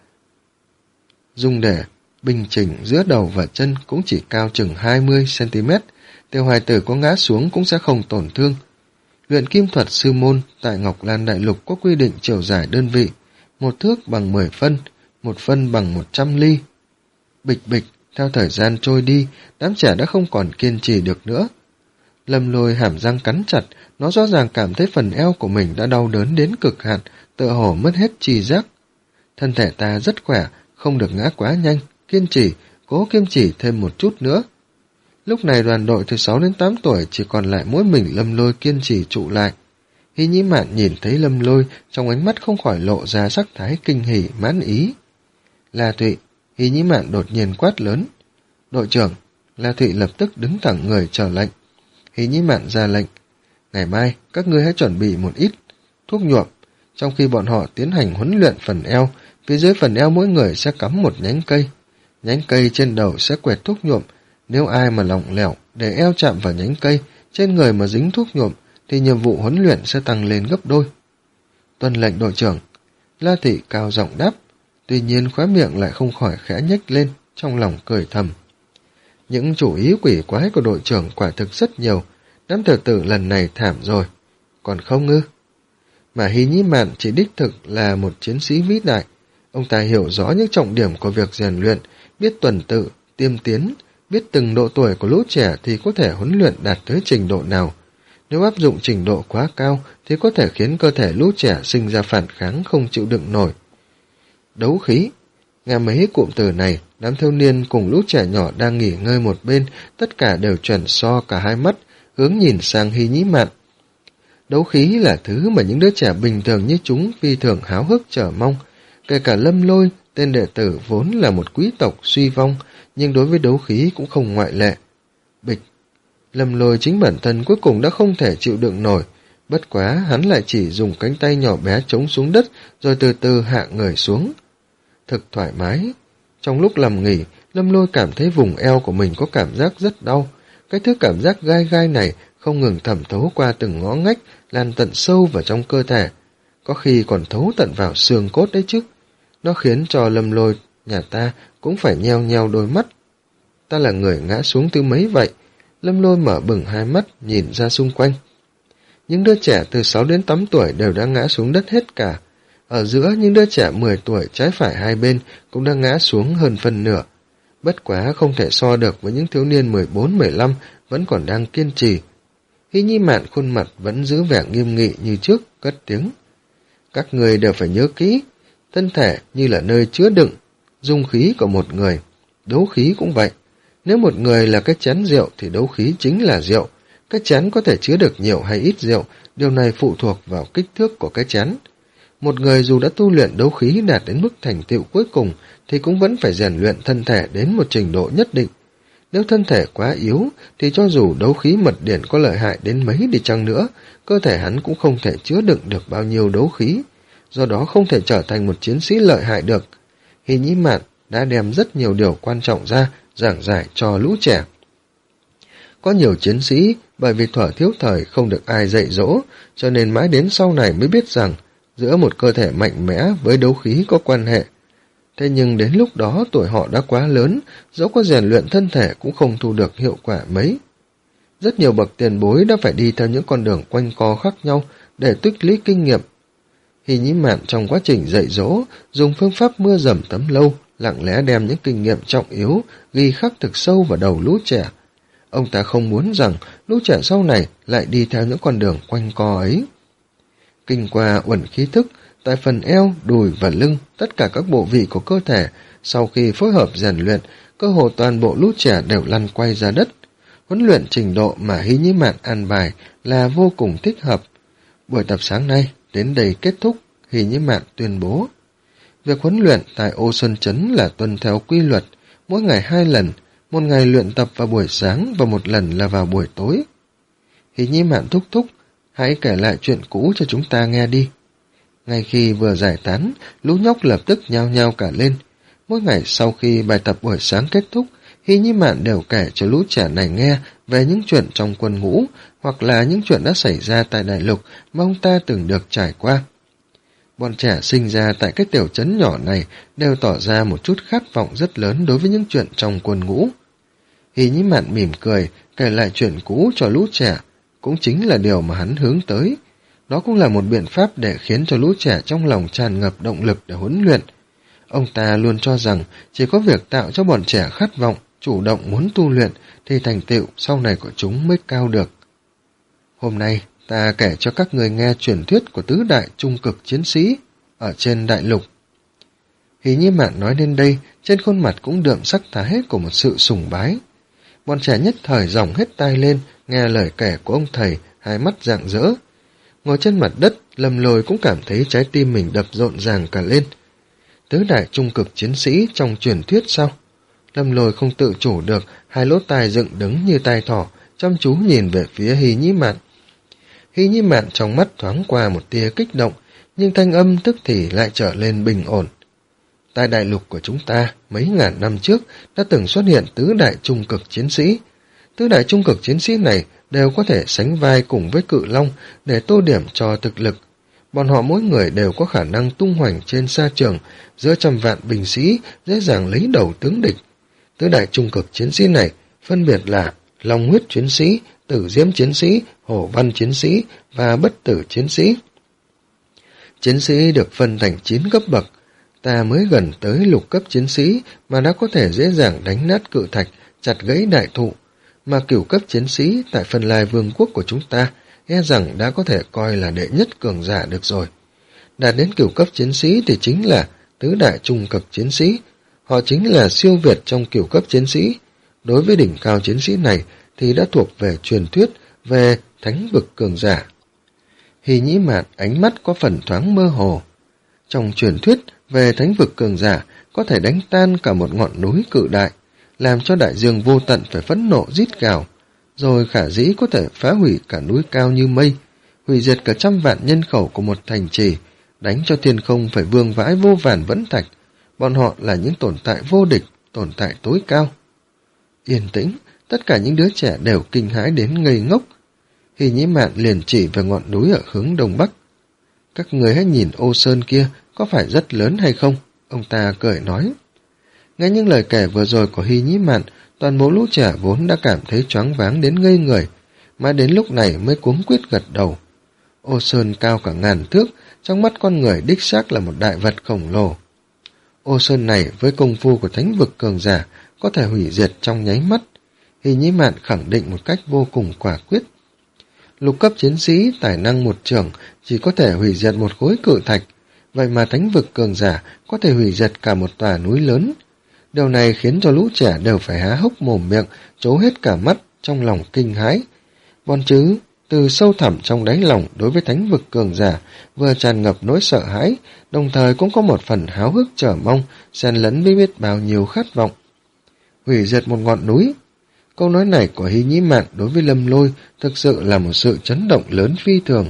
dùng để bình chỉnh giữa đầu và chân cũng chỉ cao chừng hai mươi xăng ti mét, tiểu hài tử có ngã xuống cũng sẽ không tổn thương. Luyện kim thuật sư môn tại Ngọc Lan Đại Lục có quy định chiều dài đơn vị, một thước bằng mười phân, một phân bằng một trăm ly. Bịch bịch, Theo thời gian trôi đi, đám trẻ đã không còn kiên trì được nữa. Lâm Lôi hàm răng cắn chặt, nó rõ ràng cảm thấy phần eo của mình đã đau đớn đến cực hạn, tựa hồ mất hết tri giác. Thân thể ta rất khỏe, không được ngã quá nhanh, kiên trì, cố kiên trì thêm một chút nữa. Lúc này đoàn đội từ sáu đến tám tuổi chỉ còn lại mỗi mình Lâm Lôi kiên trì trụ lại. Hy Nhĩ Mạn nhìn thấy Lâm Lôi, trong ánh mắt không khỏi lộ ra sắc thái kinh hỉ, mãn ý. La Thụy, Hy Nhĩ Mạn đột nhiên quát lớn. Đội trưởng, La Thụy lập tức đứng thẳng người chờ lệnh. Hy Nhĩ Mạn ra lệnh. Ngày mai, các ngươi hãy chuẩn bị một ít thuốc nhuộm. Trong khi bọn họ tiến hành huấn luyện phần eo, phía dưới phần eo mỗi người sẽ cắm một nhánh cây. Nhánh cây trên đầu sẽ quẹt thuốc nhuộm. Nếu ai mà lỏng lẻo để eo chạm vào nhánh cây, trên người mà dính thuốc nhuộm, thì nhiệm vụ huấn luyện sẽ tăng lên gấp đôi. Tuân lệnh đội trưởng. La Thị cao giọng đáp, tuy nhiên khóe miệng lại không khỏi khẽ nhếch lên, trong lòng cười thầm. Những chủ ý quỷ quái của đội trưởng quả thực rất nhiều, đám tiểu tử lần này thảm rồi. Còn không ư? Mà Hy Nhĩ Mạn chỉ đích thực là một chiến sĩ vĩ đại. Ông ta hiểu rõ những trọng điểm của việc rèn luyện, biết tuần tự, tiêm tiến, biết từng độ tuổi của lũ trẻ thì có thể huấn luyện đạt tới trình độ nào. Nếu áp dụng trình độ quá cao thì có thể khiến cơ thể lũ trẻ sinh ra phản kháng không chịu đựng nổi. Đấu khí. Nghe mấy cụm từ này, đám thiếu niên cùng lũ trẻ nhỏ đang nghỉ ngơi một bên, tất cả đều chuyển so cả hai mắt, hướng nhìn sang Hy Nhĩ Mạn. Đấu khí là thứ mà những đứa trẻ bình thường như chúng phi thường háo hức chờ mong. Kể cả Lâm Lôi, tên đệ tử vốn là một quý tộc suy vong, nhưng đối với đấu khí cũng không ngoại lệ. Bịch. Lâm Lôi chính bản thân cuối cùng đã không thể chịu đựng nổi, bất quá hắn lại chỉ dùng cánh tay nhỏ bé chống xuống đất rồi từ từ hạ người xuống. Thực thoải mái. Trong lúc nằm nghỉ, Lâm Lôi cảm thấy vùng eo của mình có cảm giác rất đau. Cái thứ cảm giác gai gai này không ngừng thẩm thấu qua từng ngõ ngách, lan tận sâu vào trong cơ thể. Có khi còn thấu tận vào xương cốt đấy chứ. Nó khiến cho Lâm Lôi nhà ta cũng phải nheo nheo đôi mắt. Ta là người ngã xuống thứ mấy vậy? Lâm Lôi mở bừng hai mắt, nhìn ra xung quanh. Những đứa trẻ từ sáu đến tám tuổi đều đã ngã xuống đất hết cả. Ở giữa những đứa trẻ mười tuổi trái phải hai bên cũng đã ngã xuống hơn phân nửa. Bất quá không thể so được với những thiếu niên mười bốn mười lăm vẫn còn đang kiên trì. Hy Nhĩ Mạn khuôn mặt vẫn giữ vẻ nghiêm nghị như trước, cất tiếng. Các người đều phải nhớ kỹ, thân thể như là nơi chứa đựng dung khí của một người, đấu khí cũng vậy. Nếu một người là cái chén rượu thì đấu khí chính là rượu. Cái chén có thể chứa được nhiều hay ít rượu, điều này phụ thuộc vào kích thước của cái chén. Một người dù đã tu luyện đấu khí đạt đến mức thành tựu cuối cùng thì cũng vẫn phải rèn luyện thân thể đến một trình độ nhất định. Nếu thân thể quá yếu thì cho dù đấu khí mật điển có lợi hại đến mấy đi chăng nữa, cơ thể hắn cũng không thể chứa đựng được bao nhiêu đấu khí, do đó không thể trở thành một chiến sĩ lợi hại được. Hy Nhĩ Mạn đã đem rất nhiều điều quan trọng ra giảng giải cho lũ trẻ. Có nhiều chiến sĩ bởi vì thuở thiếu thời không được ai dạy dỗ, cho nên mãi đến sau này mới biết rằng giữa một cơ thể mạnh mẽ với đấu khí có quan hệ. Thế nhưng đến lúc đó tuổi họ đã quá lớn, dẫu có rèn luyện thân thể cũng không thu được hiệu quả mấy. Rất nhiều bậc tiền bối đã phải đi theo những con đường quanh co khác nhau để tích lũy kinh nghiệm. Hy Nhĩ Mạn trong quá trình dạy dỗ, dùng phương pháp mưa dầm tấm lâu, lặng lẽ đem những kinh nghiệm trọng yếu ghi khắc thực sâu vào đầu lũ trẻ. Ông ta không muốn rằng lũ trẻ sau này lại đi theo những con đường quanh co ấy. Kinh qua uẩn khí thức, tại phần eo, đùi và lưng, tất cả các bộ vị của cơ thể, sau khi phối hợp rèn luyện, cơ hồ toàn bộ lũ trẻ đều lăn quay ra đất. Huấn luyện trình độ mà Hy Nhĩ Mạn an bài là vô cùng thích hợp. Buổi tập sáng nay đến đây kết thúc, Hy Nhĩ Mạn tuyên bố. Việc huấn luyện tại Ô Sơn Trấn là tuân theo quy luật, mỗi ngày hai lần, một ngày luyện tập vào buổi sáng và một lần là vào buổi tối. Hy Nhĩ Mạn thúc thúc, hãy kể lại chuyện cũ cho chúng ta nghe đi. Ngay khi vừa giải tán, lũ nhóc lập tức nhao nhao cả lên. Mỗi ngày sau khi bài tập buổi sáng kết thúc, Hy Nhĩ Mạn đều kể cho lũ trẻ này nghe về những chuyện trong quân ngũ, hoặc là những chuyện đã xảy ra tại đại lục mà ông ta từng được trải qua. Bọn trẻ sinh ra tại cái tiểu trấn nhỏ này đều tỏ ra một chút khát vọng rất lớn đối với những chuyện trong quân ngũ. Hy Nhĩ Mạn mỉm cười, kể lại chuyện cũ cho lũ trẻ, cũng chính là điều mà hắn hướng tới. Đó cũng là một biện pháp để khiến cho lũ trẻ trong lòng tràn ngập động lực để huấn luyện. Ông ta luôn cho rằng chỉ có việc tạo cho bọn trẻ khát vọng chủ động muốn tu luyện thì thành tựu sau này của chúng mới cao được. Hôm nay ta kể cho các người nghe truyền thuyết của tứ đại trung cực chiến sĩ ở trên đại lục. Hỷ Nhi Mạn nói đến đây, trên khuôn mặt cũng đượm sắc thái của một sự sùng bái. Bọn trẻ nhất thời dòng hết tai lên, nghe lời kể của ông thầy, hai mắt rạng rỡ. Ngồi trên mặt đất, Lâm Lôi cũng cảm thấy trái tim mình đập rộn ràng cả lên. Tứ đại trung cực chiến sĩ trong truyền thuyết sao? Lâm Lôi không tự chủ được, hai lỗ tai dựng đứng như tai thỏ, chăm chú nhìn về phía Hỷ Nhi Mạn. Hỷ Nhi Mạn trong mắt thoáng qua một tia kích động, nhưng thanh âm tức thì lại trở lên bình ổn. Tại đại lục của chúng ta, mấy ngàn năm trước đã từng xuất hiện tứ đại trung cực chiến sĩ. Tứ đại trung cực chiến sĩ này đều có thể sánh vai cùng với cự long để tô điểm cho thực lực. Bọn họ mỗi người đều có khả năng tung hoành trên sa trường, giữa trăm vạn binh sĩ dễ dàng lấy đầu tướng địch. Tứ đại trung cực chiến sĩ này phân biệt là Long huyết chiến sĩ, Tử diễm chiến sĩ, Hổ văn chiến sĩ và Bất tử chiến sĩ. Chiến sĩ được phân thành chín cấp bậc. Ta mới gần tới lục cấp chiến sĩ mà đã có thể dễ dàng đánh nát cự thạch, chặt gãy đại thụ, mà cửu cấp chiến sĩ tại Phân Lai Vương quốc của chúng ta e rằng đã có thể coi là đệ nhất cường giả được rồi. Đạt đến cửu cấp chiến sĩ thì chính là tứ đại trung cực chiến sĩ, họ chính là siêu việt trong cửu cấp chiến sĩ. Đối với đỉnh cao chiến sĩ này thì đã thuộc về truyền thuyết về thánh vực cường giả. Hỷ Nhĩ Mạn ánh mắt có phần thoáng mơ hồ. Trong truyền thuyết về thánh vực cường giả có thể đánh tan cả một ngọn núi cự đại, làm cho đại dương vô tận phải phẫn nộ rít gào, rồi khả dĩ có thể phá hủy cả núi cao như mây, hủy diệt cả trăm vạn nhân khẩu của một thành trì, đánh cho thiên không phải vương vãi vô vàn vẫn thạch. Bọn họ là những tồn tại vô địch, tồn tại tối cao. Yên tĩnh, tất cả những đứa trẻ đều kinh hãi đến ngây ngốc. Hỷ Nhĩ Mạn liền chỉ về ngọn núi ở hướng đông bắc. Các người hãy nhìn ô sơn kia, có phải rất lớn hay không? Ông ta cười nói. Nghe những lời kể vừa rồi của Hỷ Nhĩ Mạn, toàn bộ lũ trẻ vốn đã cảm thấy choáng váng đến ngây người, mà đến lúc này mới cuống quýt gật đầu. Ô sơn cao cả ngàn thước, trong mắt con người đích xác là một đại vật khổng lồ. Ô sơn này với công phu của thánh vực cường giả có thể hủy diệt trong nháy mắt. Hỷ Nhĩ Mạn khẳng định một cách vô cùng quả quyết. Lục cấp chiến sĩ tài năng một trường chỉ có thể hủy diệt một khối cự thạch, vậy mà thánh vực cường giả có thể hủy diệt cả một tòa núi lớn. Điều này khiến cho lũ trẻ đều phải há hốc mồm miệng, trố hết cả mắt trong lòng kinh hãi. Bọn chứ từ sâu thẳm trong đáy lòng đối với thánh vực cường giả vừa tràn ngập nỗi sợ hãi, đồng thời cũng có một phần háo hức chờ mong, xen lẫn với biết bao nhiêu khát vọng. Hủy diệt một ngọn núi. Câu nói này của Hỷ Nhĩ Mạn đối với Lâm Lôi thực sự là một sự chấn động lớn phi thường.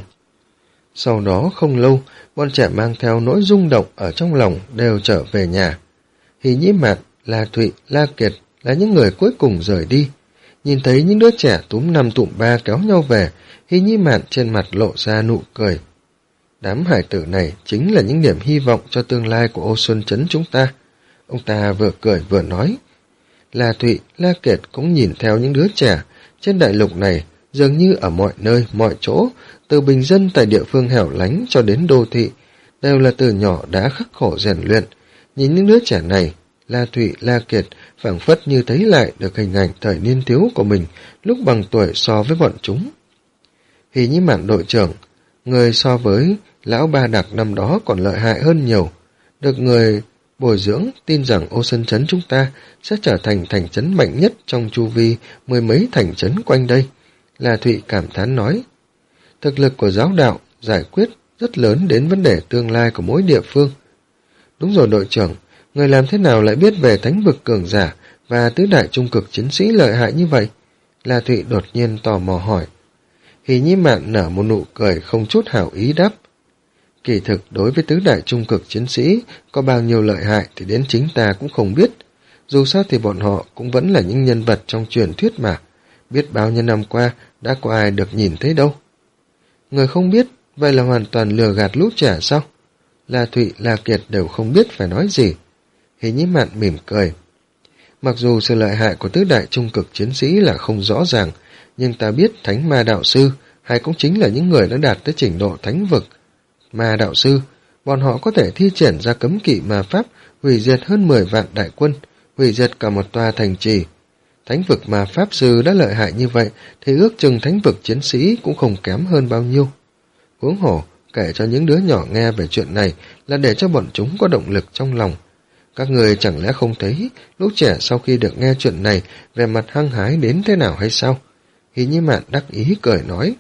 Sau đó không lâu, bọn trẻ mang theo nỗi rung động ở trong lòng đều trở về nhà. Hỷ Nhĩ Mạn, La Thụy, La Kiệt là những người cuối cùng rời đi. Nhìn thấy những đứa trẻ túm năm tụm ba kéo nhau về, Hỷ Nhĩ Mạn trên mặt lộ ra nụ cười. Đám hải tử này chính là những niềm hy vọng cho tương lai của Ô Xuân Trấn chúng ta. Ông ta vừa cười vừa nói. La Thụy, La Kiệt cũng nhìn theo những đứa trẻ. Trên đại lục này, dường như ở mọi nơi, mọi chỗ, từ bình dân tại địa phương hẻo lánh cho đến đô thị, đều là từ nhỏ đã khắc khổ rèn luyện. Nhìn những đứa trẻ này, La Thụy, La Kiệt phảng phất như thấy lại được hình ảnh thời niên thiếu của mình lúc bằng tuổi so với bọn chúng. Hỷ Nhĩ Mạn đội trưởng, người so với lão Ba Đặc năm đó còn lợi hại hơn nhiều. Được người bồi dưỡng tin rằng Ô Sơn Trấn chúng ta sẽ trở thành thành trấn mạnh nhất trong chu vi mười mấy thành trấn quanh đây. La Thụy cảm thán nói. Thực lực của giáo đạo giải quyết rất lớn đến vấn đề tương lai của mỗi địa phương. Đúng rồi đội trưởng, người làm thế nào lại biết về thánh vực cường giả và tứ đại trung cực chiến sĩ lợi hại như vậy? La Thụy đột nhiên tò mò hỏi. Hỷ Nhĩ Mạn nở một nụ cười không chút hảo ý đáp. Kỳ thực đối với tứ đại trung cực chiến sĩ có bao nhiêu lợi hại thì đến chính ta cũng không biết. Dù sao thì bọn họ cũng vẫn là những nhân vật trong truyền thuyết mà. Biết bao nhiêu năm qua đã có ai được nhìn thấy đâu. Người không biết, vậy là hoàn toàn lừa gạt lũ trẻ sao? La Thụy, La Kiệt đều không biết phải nói gì. Hỷ Nhĩ Mạn mỉm cười. Mặc dù sự lợi hại của tứ đại trung cực chiến sĩ là không rõ ràng, nhưng ta biết thánh ma đạo sư hay cũng chính là những người đã đạt tới trình độ thánh vực. Ma đạo sư, bọn họ có thể thi triển ra cấm kỵ ma pháp, hủy diệt hơn mười vạn đại quân, hủy diệt cả một tòa thành trì, Thánh vực mà Pháp Sư đã lợi hại như vậy, thì ước chừng thánh vực chiến sĩ cũng không kém hơn bao nhiêu. Huống hồ, kể cho những đứa nhỏ nghe về chuyện này là để cho bọn chúng có động lực trong lòng. Các người chẳng lẽ không thấy lũ trẻ sau khi được nghe chuyện này về mặt hăng hái đến thế nào hay sao? Hí Nhĩ Mạn đắc ý cười nói.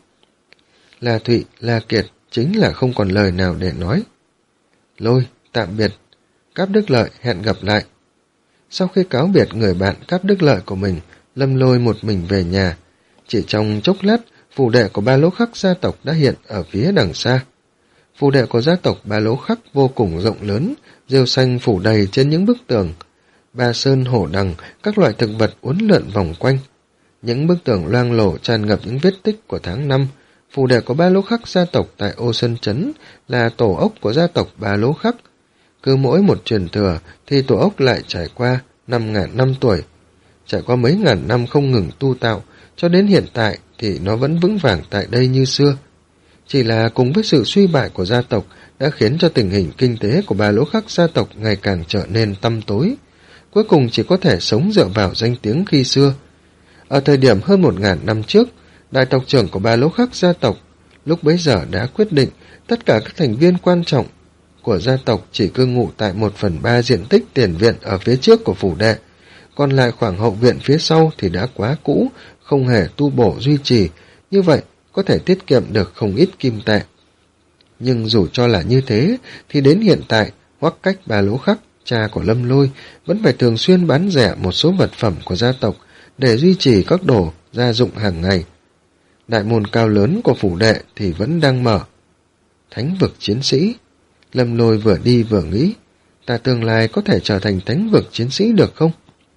La Thụy, La Kiệt chính là không còn lời nào để nói. Lôi, tạm biệt. Cáp Đức Lợi, hẹn gặp lại. Sau khi cáo biệt người bạn Cáp Đức Lợi của mình, Lâm Lôi một mình về nhà. Chỉ trong chốc lát, phủ đệ của Ba Lỗ Khắc gia tộc đã hiện ở phía đằng xa. Phủ đệ của gia tộc Ba Lỗ Khắc vô cùng rộng lớn, rêu xanh phủ đầy trên những bức tường. Ba sơn hổ đằng, các loại thực vật uốn lượn vòng quanh. Những bức tường loang lổ tràn ngập những vết tích của tháng năm. Phủ đệ của Ba Lỗ Khắc gia tộc tại Ô Sơn Trấn là tổ ốc của gia tộc Ba Lỗ Khắc. Cứ mỗi một truyền thừa thì tổ ốc lại trải qua năm ngàn năm tuổi. Trải qua mấy ngàn năm không ngừng tu tạo, cho đến hiện tại thì nó vẫn vững vàng tại đây như xưa. Chỉ là cùng với sự suy bại của gia tộc đã khiến cho tình hình kinh tế của Ba Lỗ Khắc gia tộc ngày càng trở nên tăm tối. Cuối cùng chỉ có thể sống dựa vào danh tiếng khi xưa. Ở thời điểm hơn một ngàn năm trước, đại tộc trưởng của Ba Lỗ Khắc gia tộc lúc bấy giờ đã quyết định tất cả các thành viên quan trọng của gia tộc chỉ cư ngụ tại một phần ba diện tích tiền viện ở phía trước của phủ đệ, còn lại khoảng hậu viện phía sau thì đã quá cũ, không hề tu bổ duy trì, như vậy có thể tiết kiệm được không ít kim tệ. Nhưng dù cho là như thế, thì đến hiện tại, Hoắc Cách Ba Lỗ Khắc, cha của Lâm Lôi, vẫn phải thường xuyên bán rẻ một số vật phẩm của gia tộc để duy trì các đồ gia dụng hàng ngày. Đại môn cao lớn của phủ đệ thì vẫn đang mở. Thánh vực chiến sĩ. Lâm Lôi vừa đi vừa nghĩ, ta tương lai có thể trở thành thánh vực chiến sĩ được không?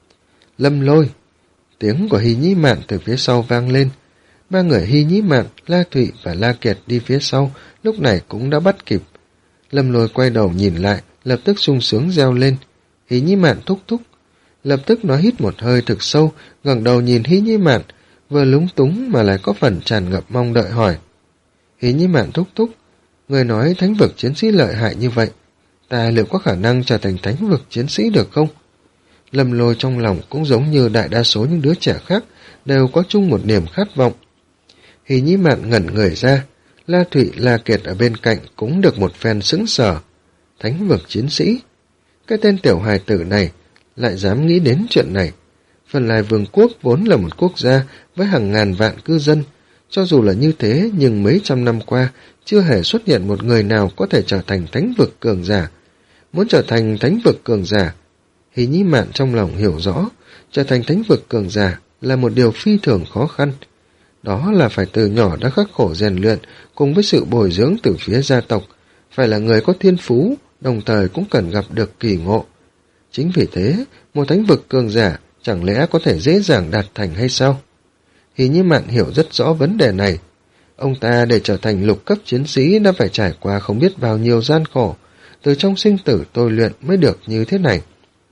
Lâm Lôi. Tiếng của Hí Nhĩ Mạn từ phía sau vang lên. Ba người Hí Nhĩ Mạn, La Thụy và La Kiệt đi phía sau, lúc này cũng đã bắt kịp. Lâm Lôi quay đầu nhìn lại, lập tức sung sướng reo lên. Hí Nhĩ Mạn thúc thúc. Lập tức nó hít một hơi thực sâu, ngẩng đầu nhìn Hí Nhĩ Mạn, vừa lúng túng mà lại có phần tràn ngập mong đợi hỏi. Hí Nhĩ Mạn thúc thúc, người nói thánh vực chiến sĩ lợi hại như vậy, ta liệu có khả năng trở thành thánh vực chiến sĩ được không? Lâm Lôi trong lòng cũng giống như đại đa số những đứa trẻ khác, đều có chung một niềm khát vọng. Hí Nhĩ Mạn ngẩn người ra, La Thụy, La Kiệt ở bên cạnh cũng được một phen sững sờ. Thánh vực chiến sĩ? Cái tên tiểu hài tử này lại dám nghĩ đến chuyện này. Phần Lai Vương quốc vốn là một quốc gia với hàng ngàn vạn cư dân. Cho dù là như thế, nhưng mấy trăm năm qua chưa hề xuất hiện một người nào có thể trở thành thánh vực cường giả. Muốn trở thành thánh vực cường giả, Hí Nhĩ Mạn trong lòng hiểu rõ, trở thành thánh vực cường giả là một điều phi thường khó khăn. Đó là phải từ nhỏ đã khắc khổ rèn luyện cùng với sự bồi dưỡng từ phía gia tộc, phải là người có thiên phú, đồng thời cũng cần gặp được kỳ ngộ. Chính vì thế, một thánh vực cường giả chẳng lẽ có thể dễ dàng đạt thành hay sao? Hí Nhĩ Mạn hiểu rất rõ vấn đề này. Ông ta để trở thành lục cấp chiến sĩ đã phải trải qua không biết bao nhiêu gian khổ, từ trong sinh tử tôi luyện mới được như thế này.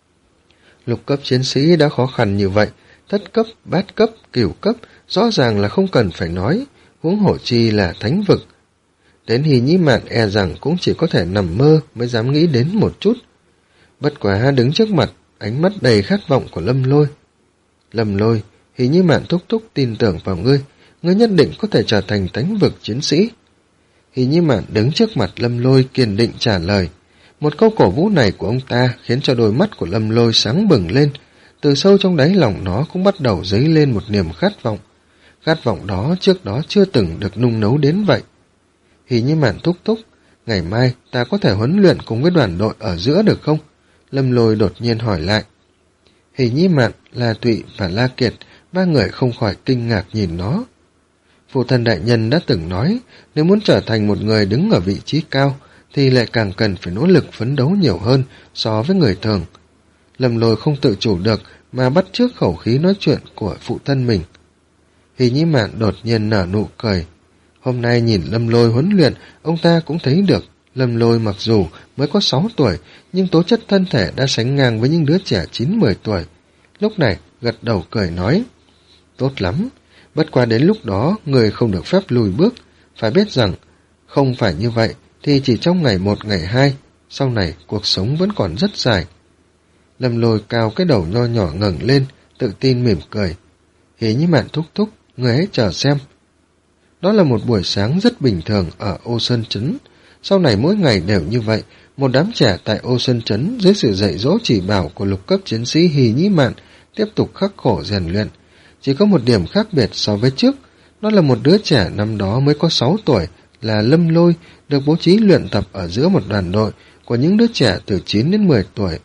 Lục cấp chiến sĩ đã khó khăn như vậy, thất cấp, bát cấp, cửu cấp, rõ ràng là không cần phải nói, huống hổ chi là thánh vực. Đến Hí Nhĩ Mạn e rằng cũng chỉ có thể nằm mơ mới dám nghĩ đến một chút. Bất quá đứng trước mặt, ánh mắt đầy khát vọng của Lâm Lôi. Lâm Lôi, Hí Nhĩ Mạn thúc thúc tin tưởng vào ngươi, ngươi nhất định có thể trở thành thánh vực chiến sĩ. Hí Nhĩ Mạn đứng trước mặt Lâm Lôi kiên định trả lời. Một câu cổ vũ này của ông ta khiến cho đôi mắt của Lâm Lôi sáng bừng lên, từ sâu trong đáy lòng nó cũng bắt đầu dấy lên một niềm khát vọng. Khát vọng đó trước đó chưa từng được nung nấu đến vậy. Hí Nhĩ Mạn thúc thúc, ngày mai ta có thể huấn luyện cùng với đoàn đội ở giữa được không? Lâm Lôi đột nhiên hỏi lại. Hí Nhĩ Mạn, La Thụy và La Kiệt, ba người không khỏi kinh ngạc nhìn nó. Phụ thân đại nhân đã từng nói, nếu muốn trở thành một người đứng ở vị trí cao, thì lại càng cần phải nỗ lực phấn đấu nhiều hơn so với người thường. Lâm Lôi không tự chủ được mà bắt chước khẩu khí nói chuyện của phụ thân mình. Hí Nhĩ Mạn đột nhiên nở nụ cười. Hôm nay nhìn Lâm Lôi huấn luyện, ông ta cũng thấy được Lâm Lôi mặc dù mới có sáu tuổi, nhưng tố chất thân thể đã sánh ngang với những đứa trẻ chín mười tuổi. Lúc này gật đầu cười nói, tốt lắm, bất qua đến lúc đó người không được phép lùi bước, phải biết rằng không phải như vậy thì chỉ trong ngày một ngày hai, sau này cuộc sống vẫn còn rất dài. Lâm Lôi cao cái đầu nho nhỏ ngẩng lên, tự tin mỉm cười. Hí Nhĩ Mạn thúc thúc, người hãy chờ xem. Đó là một buổi sáng rất bình thường ở Ô Sơn Trấn. Sau này mỗi ngày đều như vậy, một đám trẻ tại Ô Sơn Trấn dưới sự dạy dỗ chỉ bảo của lục cấp chiến sĩ Hí Nhĩ Mạn tiếp tục khắc khổ rèn luyện. Chỉ có một điểm khác biệt so với trước, đó là một đứa trẻ năm đó mới có sáu tuổi, là Lâm Lôi, được bố trí luyện tập ở giữa một đoàn đội của những đứa trẻ từ chín đến mười tuổi.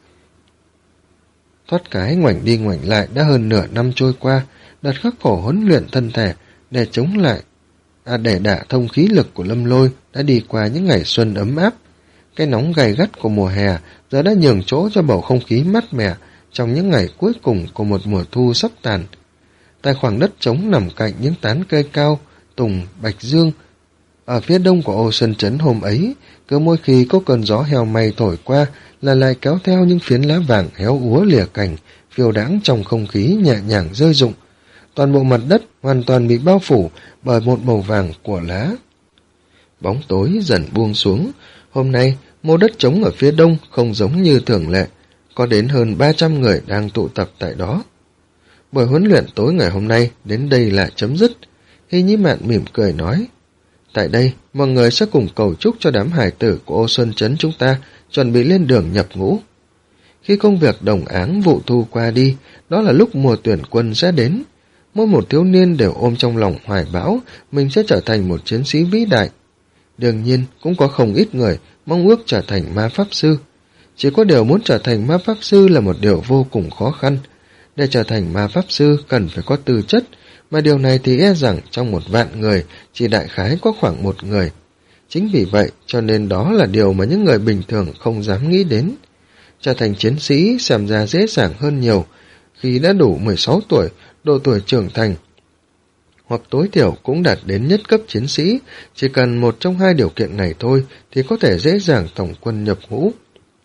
Thoát cái ngoảnh đi ngoảnh lại đã hơn nửa năm trôi qua, đợt khắc khổ huấn luyện thân thể để chống lại, à, để đả thông khí lực của Lâm Lôi đã đi qua những ngày xuân ấm áp. Cái nóng gay gắt của mùa hè giờ đã nhường chỗ cho bầu không khí mát mẻ trong những ngày cuối cùng của một mùa thu sắp tàn. Tại khoảng đất trống nằm cạnh những tán cây cao, tùng, bạch dương, ở phía đông của Ô Sơn Trấn hôm ấy, cứ mỗi khi có cơn gió heo may thổi qua là lại kéo theo những phiến lá vàng héo úa lìa cành, phiêu đãng trong không khí nhẹ nhàng rơi rụng. Toàn bộ mặt đất hoàn toàn bị bao phủ bởi một màu vàng của lá. Bóng tối dần buông xuống. Hôm nay, mô đất trống ở phía đông không giống như thường lệ, có đến hơn ba trăm người đang tụ tập tại đó. Buổi huấn luyện tối ngày hôm nay đến đây là chấm dứt. Hí Nhĩ Mạn mỉm cười nói, tại đây, mọi người sẽ cùng cầu chúc cho đám hải tử của Ô Sơn Trấn chúng ta chuẩn bị lên đường nhập ngũ. Khi công việc đồng áng vụ thu qua đi, đó là lúc mùa tuyển quân sẽ đến. Mỗi một thiếu niên đều ôm trong lòng hoài bão mình sẽ trở thành một chiến sĩ vĩ đại. Đương nhiên, cũng có không ít người mong ước trở thành ma pháp sư. Chỉ có điều muốn trở thành ma pháp sư là một điều vô cùng khó khăn. Để trở thành ma pháp sư cần phải có tư chất, mà điều này thì e rằng trong một vạn người chỉ đại khái có khoảng một người. Chính vì vậy cho nên đó là điều mà những người bình thường không dám nghĩ đến. Trở thành chiến sĩ xem ra dễ dàng hơn nhiều. Khi đã đủ mười sáu tuổi, độ tuổi trưởng thành, hoặc tối thiểu cũng đạt đến nhất cấp chiến sĩ, chỉ cần một trong hai điều kiện này thôi thì có thể dễ dàng tổng quân nhập ngũ.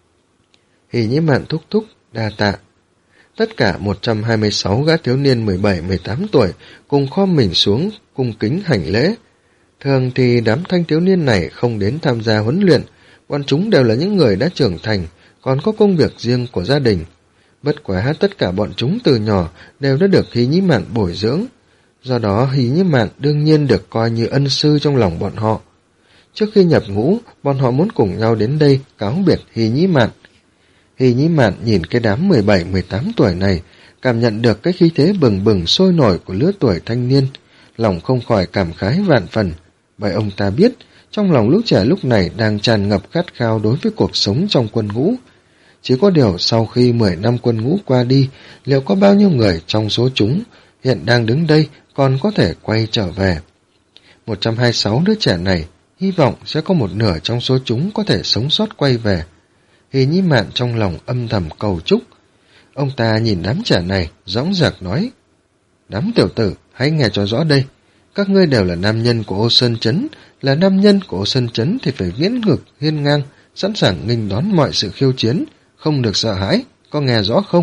Hí Nhĩ Mạn thúc thúc, đa tạ. Tất cả một trăm hai mươi sáu gã thiếu niên mười bảy mười tám tuổi cùng khom mình xuống, cung kính hành lễ. Thường thì đám thanh thiếu niên này không đến tham gia huấn luyện, bọn chúng đều là những người đã trưởng thành, còn có công việc riêng của gia đình. Bất quá tất cả bọn chúng từ nhỏ đều đã được Hí Nhĩ Mạn bồi dưỡng, do đó Hí Nhĩ Mạn đương nhiên được coi như ân sư trong lòng bọn họ. Trước khi nhập ngũ, bọn họ muốn cùng nhau đến đây cáo biệt Hí Nhĩ Mạn. Hí Nhĩ Mạn nhìn cái đám mười bảy mười tám tuổi này, cảm nhận được cái khí thế bừng bừng sôi nổi của lứa tuổi thanh niên, lòng không khỏi cảm khái vạn phần. Bởi ông ta biết, trong lòng lũ trẻ lúc này đang tràn ngập khát khao đối với cuộc sống trong quân ngũ. Chỉ có điều sau khi mười năm quân ngũ qua đi, liệu có bao nhiêu người trong số chúng hiện đang đứng đây còn có thể quay trở về? một trăm hai mươi sáu đứa trẻ này, hy vọng sẽ có một nửa trong số chúng có thể sống sót quay về. Hí Nhĩ Mạn trong lòng âm thầm cầu chúc. Ông ta nhìn đám trẻ này, dõng dạc nói, đám tiểu tử, hãy nghe cho rõ đây. Các ngươi đều là nam nhân của Ô Sơn Trấn, là nam nhân của Ô Sơn Trấn thì phải viễn ngực, hiên ngang, sẵn sàng nghênh đón mọi sự khiêu chiến, không được sợ hãi, có nghe rõ không?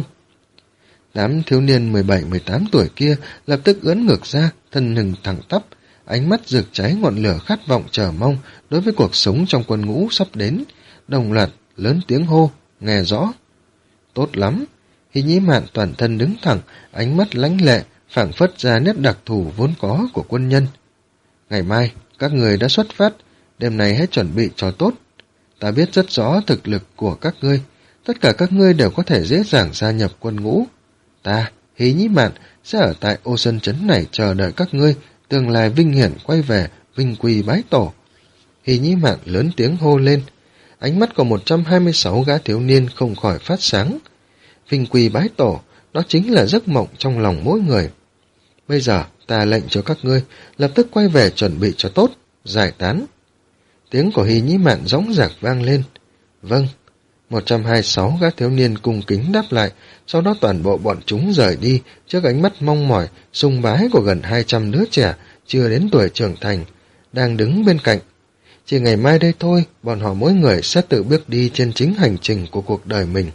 Đám thiếu niên mười bảy mười tám tuổi kia lập tức ưỡn ngực ra, thân hình thẳng tắp, ánh mắt rực cháy ngọn lửa khát vọng chờ mong đối với cuộc sống trong quân ngũ sắp đến, đồng loạt lớn tiếng hô, nghe rõ. Tốt lắm. Hí Nhĩ Mạn toàn thân đứng thẳng, ánh mắt lãnh lệ, phảng phất ra nét đặc thù vốn có của quân nhân. Ngày mai, các người đã xuất phát, đêm nay hãy chuẩn bị cho tốt. Ta biết rất rõ thực lực của các ngươi, tất cả các ngươi đều có thể dễ dàng gia nhập quân ngũ. Ta, Hí Nhĩ Mạn, sẽ ở tại Ô Sơn Trấn này chờ đợi các ngươi, tương lai vinh hiển quay về, vinh quy bái tổ. Hí Nhĩ Mạn lớn tiếng hô lên, ánh mắt của một trăm hai mươi sáu gã thiếu niên không khỏi phát sáng. Vinh quy bái tổ, đó chính là giấc mộng trong lòng mỗi người. Bây giờ, ta lệnh cho các ngươi, lập tức quay về chuẩn bị cho tốt, giải tán. Tiếng của Hí Nhĩ Mạn dõng dạc vang lên. Vâng. một trăm hai mươi sáu gã thiếu niên cung kính đáp lại, sau đó toàn bộ bọn chúng rời đi trước ánh mắt mong mỏi, sùng bái của gần hai trăm đứa trẻ chưa đến tuổi trưởng thành, đang đứng bên cạnh. Chỉ ngày mai đây thôi, bọn họ mỗi người sẽ tự bước đi trên chính hành trình của cuộc đời mình.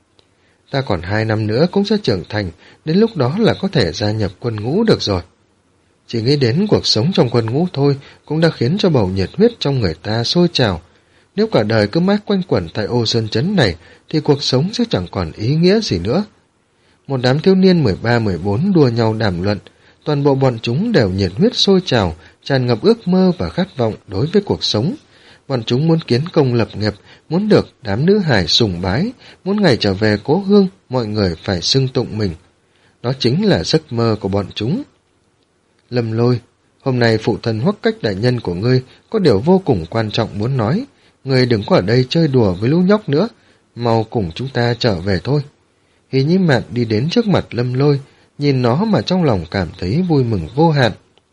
Ta còn hai năm nữa cũng sẽ trưởng thành, đến lúc đó là có thể gia nhập quân ngũ được rồi. Chỉ nghĩ đến cuộc sống trong quân ngũ thôi cũng đã khiến cho bầu nhiệt huyết trong người ta sôi trào. Nếu cả đời cứ mãi quanh quẩn tại Ô Sơn Trấn này thì cuộc sống sẽ chẳng còn ý nghĩa gì nữa. Một đám thiếu niên mười ba mười bốn đua nhau đàm luận, toàn bộ bọn chúng đều nhiệt huyết sôi trào, tràn ngập ước mơ và khát vọng đối với cuộc sống. Bọn chúng muốn kiến công lập nghiệp, muốn được đám nữ hài sùng bái, muốn ngày trở về cố hương, mọi người phải xưng tụng mình. Đó chính là giấc mơ của bọn chúng. Lâm Lôi, hôm nay phụ thân Hoắc Cách đại nhân của ngươi có điều vô cùng quan trọng muốn nói. Ngươi đừng có ở đây chơi đùa với lũ nhóc nữa, mau cùng chúng ta trở về thôi. Hí Nhĩ Mạn đi đến trước mặt Lâm Lôi, nhìn nó mà trong lòng cảm thấy vui mừng vô hạn.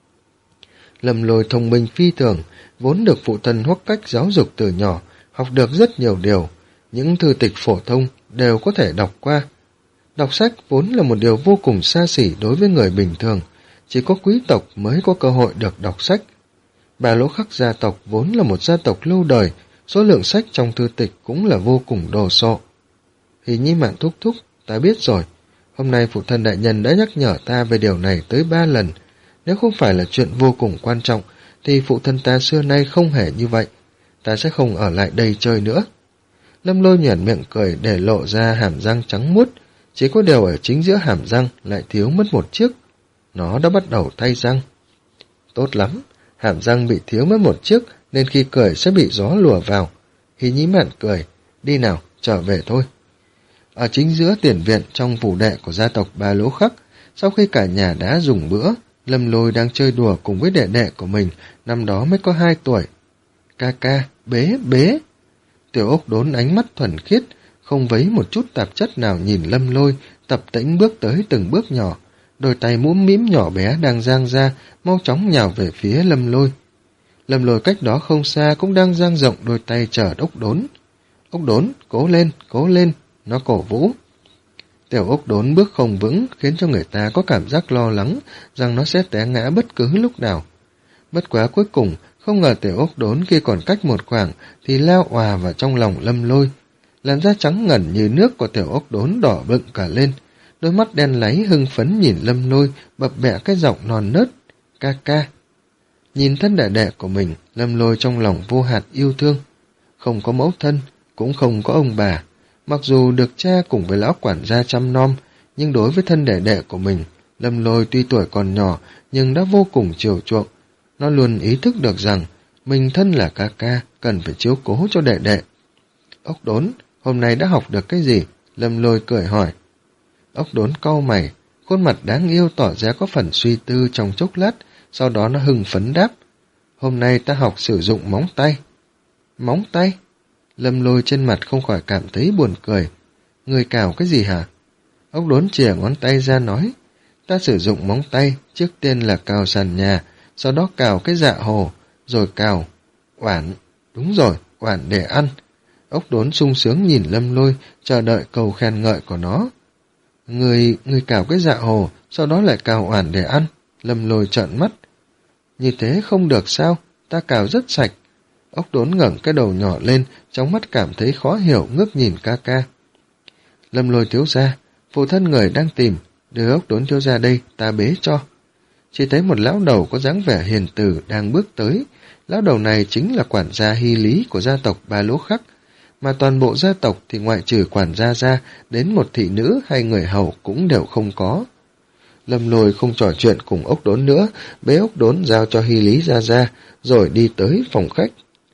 Lâm Lôi thông minh phi thường, vốn được phụ thân Hoắc Cách giáo dục từ nhỏ, học được rất nhiều điều, những thư tịch phổ thông đều có thể đọc qua. Đọc sách vốn là một điều vô cùng xa xỉ đối với người bình thường, chỉ có quý tộc mới có cơ hội được đọc sách. Bà Lỗ Khắc gia tộc vốn là một gia tộc lâu đời, số lượng sách trong thư tịch cũng là vô cùng đồ sộ. Hí Nhĩ Mạn thúc thúc, ta biết rồi, hôm nay phụ thân đại nhân đã nhắc nhở ta về điều này tới ba lần. Nếu không phải là chuyện vô cùng quan trọng, thì phụ thân ta xưa nay không hề như vậy. Ta sẽ không ở lại đây chơi nữa. Lâm Lôi nhoẻn miệng cười để lộ ra hàm răng trắng muốt, chỉ có điều ở chính giữa hàm răng lại thiếu mất một chiếc. Nó đã bắt đầu thay răng. Tốt lắm, hàm răng bị thiếu mất một chiếc nên khi cười sẽ bị gió lùa vào. Hí Nhĩ Mạn cười, đi nào, trở về thôi. Ở chính giữa tiền viện trong phủ đệ của gia tộc Ba Lỗ Khắc, sau khi cả nhà đã dùng bữa, Lâm Lôi đang chơi đùa cùng với đệ đệ của mình, năm đó mới có hai tuổi. Ca ca, bế, bế. Tiểu Ốc Đốn ánh mắt thuần khiết, không vấy một chút tạp chất nào nhìn Lâm Lôi, tập tễnh bước tới từng bước nhỏ, đôi tay mũm mĩm nhỏ bé đang dang ra, mau chóng nhào về phía Lâm Lôi. Lâm Lôi cách đó không xa cũng đang dang rộng đôi tay chờ Ốc Đốn. Ốc Đốn, cố lên, cố lên, nó cổ vũ. Tiểu Ốc Đốn bước không vững khiến cho người ta có cảm giác lo lắng rằng nó sẽ té ngã bất cứ lúc nào. Bất quá cuối cùng, không ngờ Tiểu Ốc Đốn khi còn cách một khoảng thì lao òa vào trong lòng Lâm Lôi. Làn da trắng ngần như nước của Tiểu Ốc Đốn đỏ bừng cả lên, đôi mắt đen láy hưng phấn nhìn Lâm Lôi, bập bẹ cái giọng non nớt, ca ca. Nhìn thân đệ đệ của mình, Lâm Lôi trong lòng vô hạt yêu thương. Không có mẫu thân, cũng không có ông bà. Mặc dù được cha cùng với lão quản gia chăm nom, nhưng đối với thân đệ đệ của mình, Lâm Lôi tuy tuổi còn nhỏ nhưng đã vô cùng chiều chuộng. Nó luôn ý thức được rằng mình thân là ca ca, cần phải chiếu cố cho đệ đệ. Ốc Đốn, hôm nay đã học được cái gì? Lâm Lôi cười hỏi. Ốc Đốn cau mày, khuôn mặt đáng yêu tỏ ra có phần suy tư trong chốc lát, sau đó nó hưng phấn đáp. Hôm nay ta học sử dụng móng tay. Móng tay? Lâm Lôi trên mặt không khỏi cảm thấy buồn cười. Người cào cái gì hả? Ốc Đốn chìa ngón tay ra nói. Ta sử dụng móng tay, trước tiên là cào sàn nhà, sau đó cào cái dạ hồ, rồi cào oản. Đúng rồi, oản để ăn. Ốc Đốn sung sướng nhìn Lâm Lôi, chờ đợi câu khen ngợi của nó. Người, người cào cái dạ hồ, sau đó lại cào oản để ăn. Lâm Lôi trợn mắt. Như thế không được sao, ta cào rất sạch. Ốc Đốn ngẩng cái đầu nhỏ lên, trong mắt cảm thấy khó hiểu ngước nhìn ca ca. Lâm Lôi thiếu gia, phụ thân người đang tìm, đưa Ốc Đốn thiếu gia đây, ta bế cho. Chỉ thấy một lão đầu có dáng vẻ hiền từ đang bước tới. Lão đầu này chính là quản gia Hy Lý của gia tộc Ba Lỗ Khắc, mà toàn bộ gia tộc thì ngoại trừ quản gia ra, đến một thị nữ hay người hầu cũng đều không có. Lâm Lôi không trò chuyện cùng Ốc Đốn nữa, bế Ốc Đốn giao cho Hy Lý ra ra, rồi đi tới phòng khách.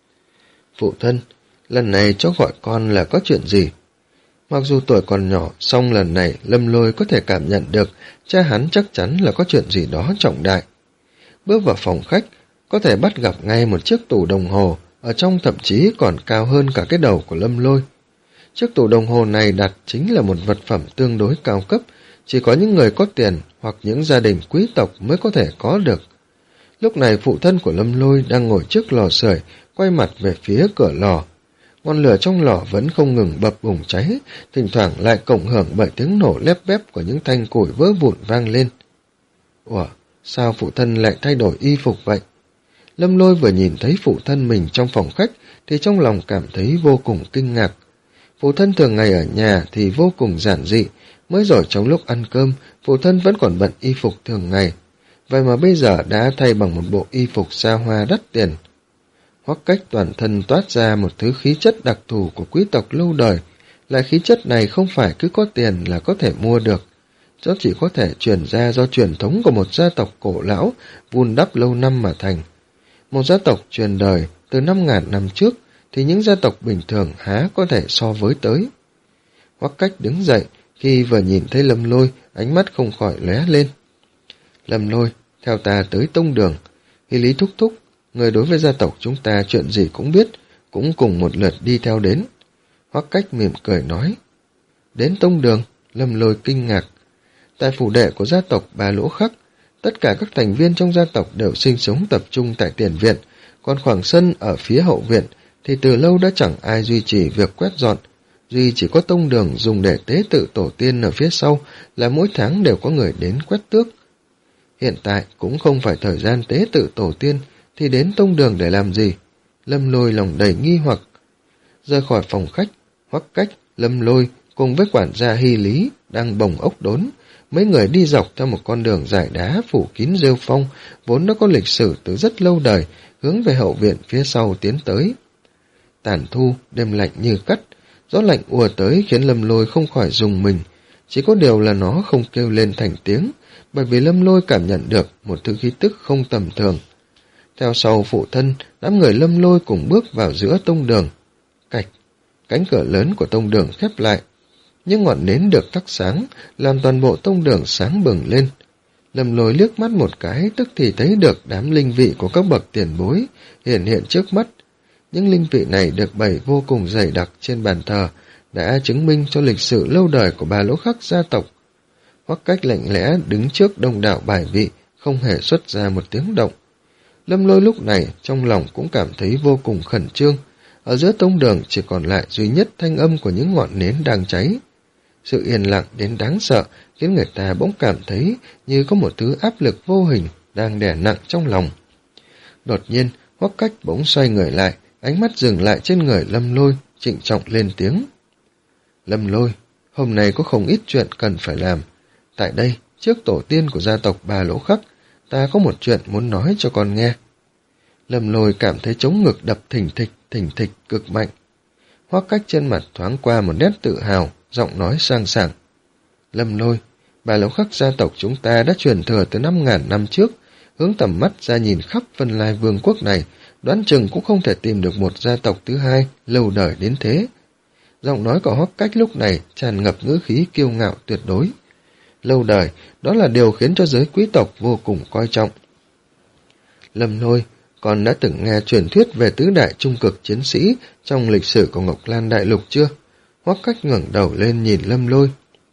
Phụ thân, lần này cháu gọi con là có chuyện gì? Mặc dù tuổi còn nhỏ, song lần này Lâm Lôi có thể cảm nhận được cha hắn chắc chắn là có chuyện gì đó trọng đại. Bước vào phòng khách, có thể bắt gặp ngay một chiếc tủ đồng hồ, ở trong thậm chí còn cao hơn cả cái đầu của Lâm Lôi. Chiếc tủ đồng hồ này đặt chính là một vật phẩm tương đối cao cấp, chỉ có những người có tiền hoặc những gia đình quý tộc mới có thể có được. Lúc này phụ thân của Lâm Lôi đang ngồi trước lò sưởi, quay mặt về phía cửa lò. Ngọn lửa trong lò vẫn không ngừng bập bùng cháy, thỉnh thoảng lại cộng hưởng bởi tiếng nổ lép bép của những thanh củi vỡ vụn vang lên. Ủa, sao phụ thân lại thay đổi y phục vậy? Lâm Lôi vừa nhìn thấy phụ thân mình trong phòng khách thì trong lòng cảm thấy vô cùng kinh ngạc. Phụ thân thường ngày ở nhà thì vô cùng giản dị, mới rồi trong lúc ăn cơm, phụ thân vẫn còn bận y phục thường ngày. Vậy mà bây giờ đã thay bằng một bộ y phục xa hoa đắt tiền. Hoắc Cách toàn thân toát ra một thứ khí chất đặc thù của quý tộc lâu đời, lại khí chất này không phải cứ có tiền là có thể mua được. nó chỉ có thể truyền ra do truyền thống của một gia tộc cổ lão vun đắp lâu năm mà thành. Một gia tộc truyền đời từ năm ngàn năm trước thì những gia tộc bình thường há có thể so với tới. Hoắc Cách đứng dậy, khi vừa nhìn thấy Lâm Lôi, ánh mắt không khỏi lóe lên. Lâm Lôi, theo ta tới tông đường. Hy Lý thúc thúc, người đối với gia tộc chúng ta chuyện gì cũng biết, cũng cùng một lượt đi theo đến. Hoắc Cách mỉm cười nói. Đến tông đường, Lâm Lôi kinh ngạc. Tại phủ đệ của gia tộc Ba Lỗ Khắc, tất cả các thành viên trong gia tộc đều sinh sống tập trung tại tiền viện, còn khoảng sân ở phía hậu viện thì từ lâu đã chẳng ai duy trì việc quét dọn, duy chỉ có tông đường dùng để tế tự tổ tiên ở phía sau là mỗi tháng đều có người đến quét tước. Hiện tại cũng không phải thời gian tế tự tổ tiên thì đến tông đường để làm gì? Lâm Lôi lòng đầy nghi hoặc. Rời khỏi phòng khách, Hoắc Cách, Lâm Lôi cùng với quản gia Hy Lý đang bồng ốc đốn, mấy người đi dọc theo một con đường dài đá phủ kín rêu phong, vốn đã có lịch sử từ rất lâu đời, hướng về hậu viện phía sau tiến tới. Tàn thu, đêm lạnh như cắt, gió lạnh ùa tới khiến Lâm Lôi không khỏi rùng mình, chỉ có điều là nó không kêu lên thành tiếng, bởi vì Lâm Lôi cảm nhận được một thứ khí tức không tầm thường. Theo sau phụ thân, đám người Lâm Lôi cùng bước vào giữa tông đường. Cạch, cánh cửa lớn của tông đường khép lại, những ngọn nến được thắp sáng, làm toàn bộ tông đường sáng bừng lên. Lâm Lôi liếc mắt một cái, tức thì thấy được đám linh vị của các bậc tiền bối hiện hiện trước mắt. Những linh vị này được bày vô cùng dày đặc trên bàn thờ, đã chứng minh cho lịch sử lâu đời của Ba Lỗ Khắc gia tộc. Hoắc Cách lạnh lẽ đứng trước đông đảo bài vị, không hề xuất ra một tiếng động. Lâm Lôi lúc này trong lòng cũng cảm thấy vô cùng khẩn trương. Ở giữa tông đường chỉ còn lại duy nhất thanh âm của những ngọn nến đang cháy. Sự yên lặng đến đáng sợ khiến người ta bỗng cảm thấy như có một thứ áp lực vô hình đang đè nặng trong lòng. Đột nhiên, Hoắc Cách bỗng xoay người lại, ánh mắt dừng lại trên người Lâm Lôi, trịnh trọng lên tiếng. Lâm Lôi, hôm nay có không ít chuyện cần phải làm. Tại đây, trước tổ tiên của gia tộc Ba Lỗ Khắc, ta có một chuyện muốn nói cho con nghe. Lâm Lôi cảm thấy trống ngực đập thình thịch, thình thịch cực mạnh. Hoắc Cách trên mặt thoáng qua một nét tự hào, giọng nói sang sảng. Lâm Lôi, Ba Lỗ Khắc gia tộc chúng ta đã truyền thừa từ năm ngàn năm trước, hướng tầm mắt ra nhìn khắp Vân Lai Vương quốc này, đoán chừng cũng không thể tìm được một gia tộc thứ hai lâu đời đến thế. Giọng nói của Hoắc Cách lúc này tràn ngập ngữ khí kiêu ngạo tuyệt đối. Lâu đời, đó là điều khiến cho giới quý tộc vô cùng coi trọng. Lâm Lôi, con đã từng nghe truyền thuyết về tứ đại trung cực chiến sĩ trong lịch sử của Ngọc Lan Đại Lục chưa? Hoắc Cách ngẩng đầu lên nhìn Lâm Lôi.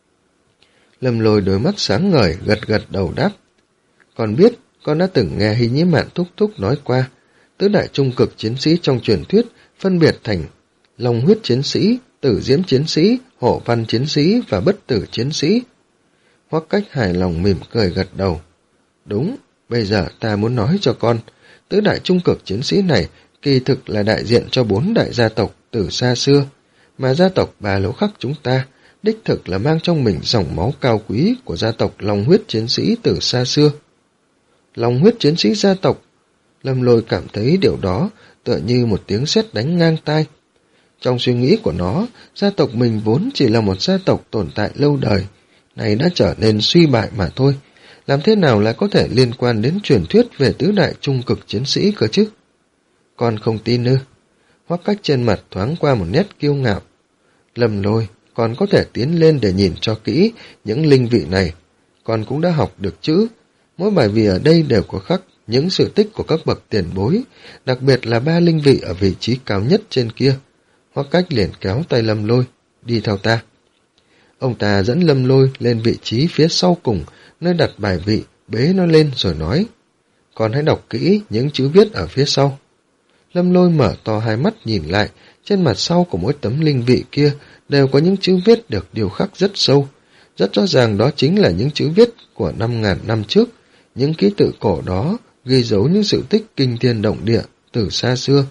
Lâm Lôi đôi mắt sáng ngời, gật gật đầu đáp. Con biết, con đã từng nghe Hy Nhĩ Mạn thúc thúc nói qua, tứ đại trung cực chiến sĩ trong truyền thuyết phân biệt thành Long huyết chiến sĩ, Tử diễm chiến sĩ, Hổ văn chiến sĩ và Bất tử chiến sĩ. Hoắc Cách hài lòng mỉm cười gật đầu. Đúng, bây giờ ta muốn nói cho con, tứ đại trung cực chiến sĩ này kỳ thực là đại diện cho bốn đại gia tộc từ xa xưa, mà gia tộc Ba Lỗ Khắc chúng ta đích thực là mang trong mình dòng máu cao quý của gia tộc Long huyết chiến sĩ từ xa xưa. Long huyết chiến sĩ gia tộc, Lâm Lôi cảm thấy điều đó tựa như một tiếng sét đánh ngang tai. Trong suy nghĩ của nó, gia tộc mình vốn chỉ là một gia tộc tồn tại lâu đời, này đã trở nên suy bại mà thôi. Làm thế nào lại có thể liên quan đến truyền thuyết về tứ đại trung cực chiến sĩ cơ chứ? Con không tin ư? Hoắc Cách trên mặt thoáng qua một nét kiêu ngạo. Lâm Lôi, con có thể tiến lên để nhìn cho kỹ những linh vị này. Con cũng đã học được chữ. Mỗi bài vị ở đây đều có khắc những sự tích của các bậc tiền bối, đặc biệt là ba linh vị ở vị trí cao nhất trên kia. Hoắc Cách liền kéo tay Lâm Lôi, đi theo ta. Ông ta dẫn Lâm Lôi lên vị trí phía sau cùng, nơi đặt bài vị, bế nó lên rồi nói, con hãy đọc kỹ những chữ viết ở phía sau. Lâm Lôi mở to hai mắt nhìn lại, trên mặt sau của mỗi tấm linh vị kia đều có những chữ viết được điều khắc rất sâu. Rất rõ ràng đó chính là những chữ viết của năm ngàn năm trước, những ký tự cổ đó ghi dấu những sự tích kinh thiên động địa từ xa xưa.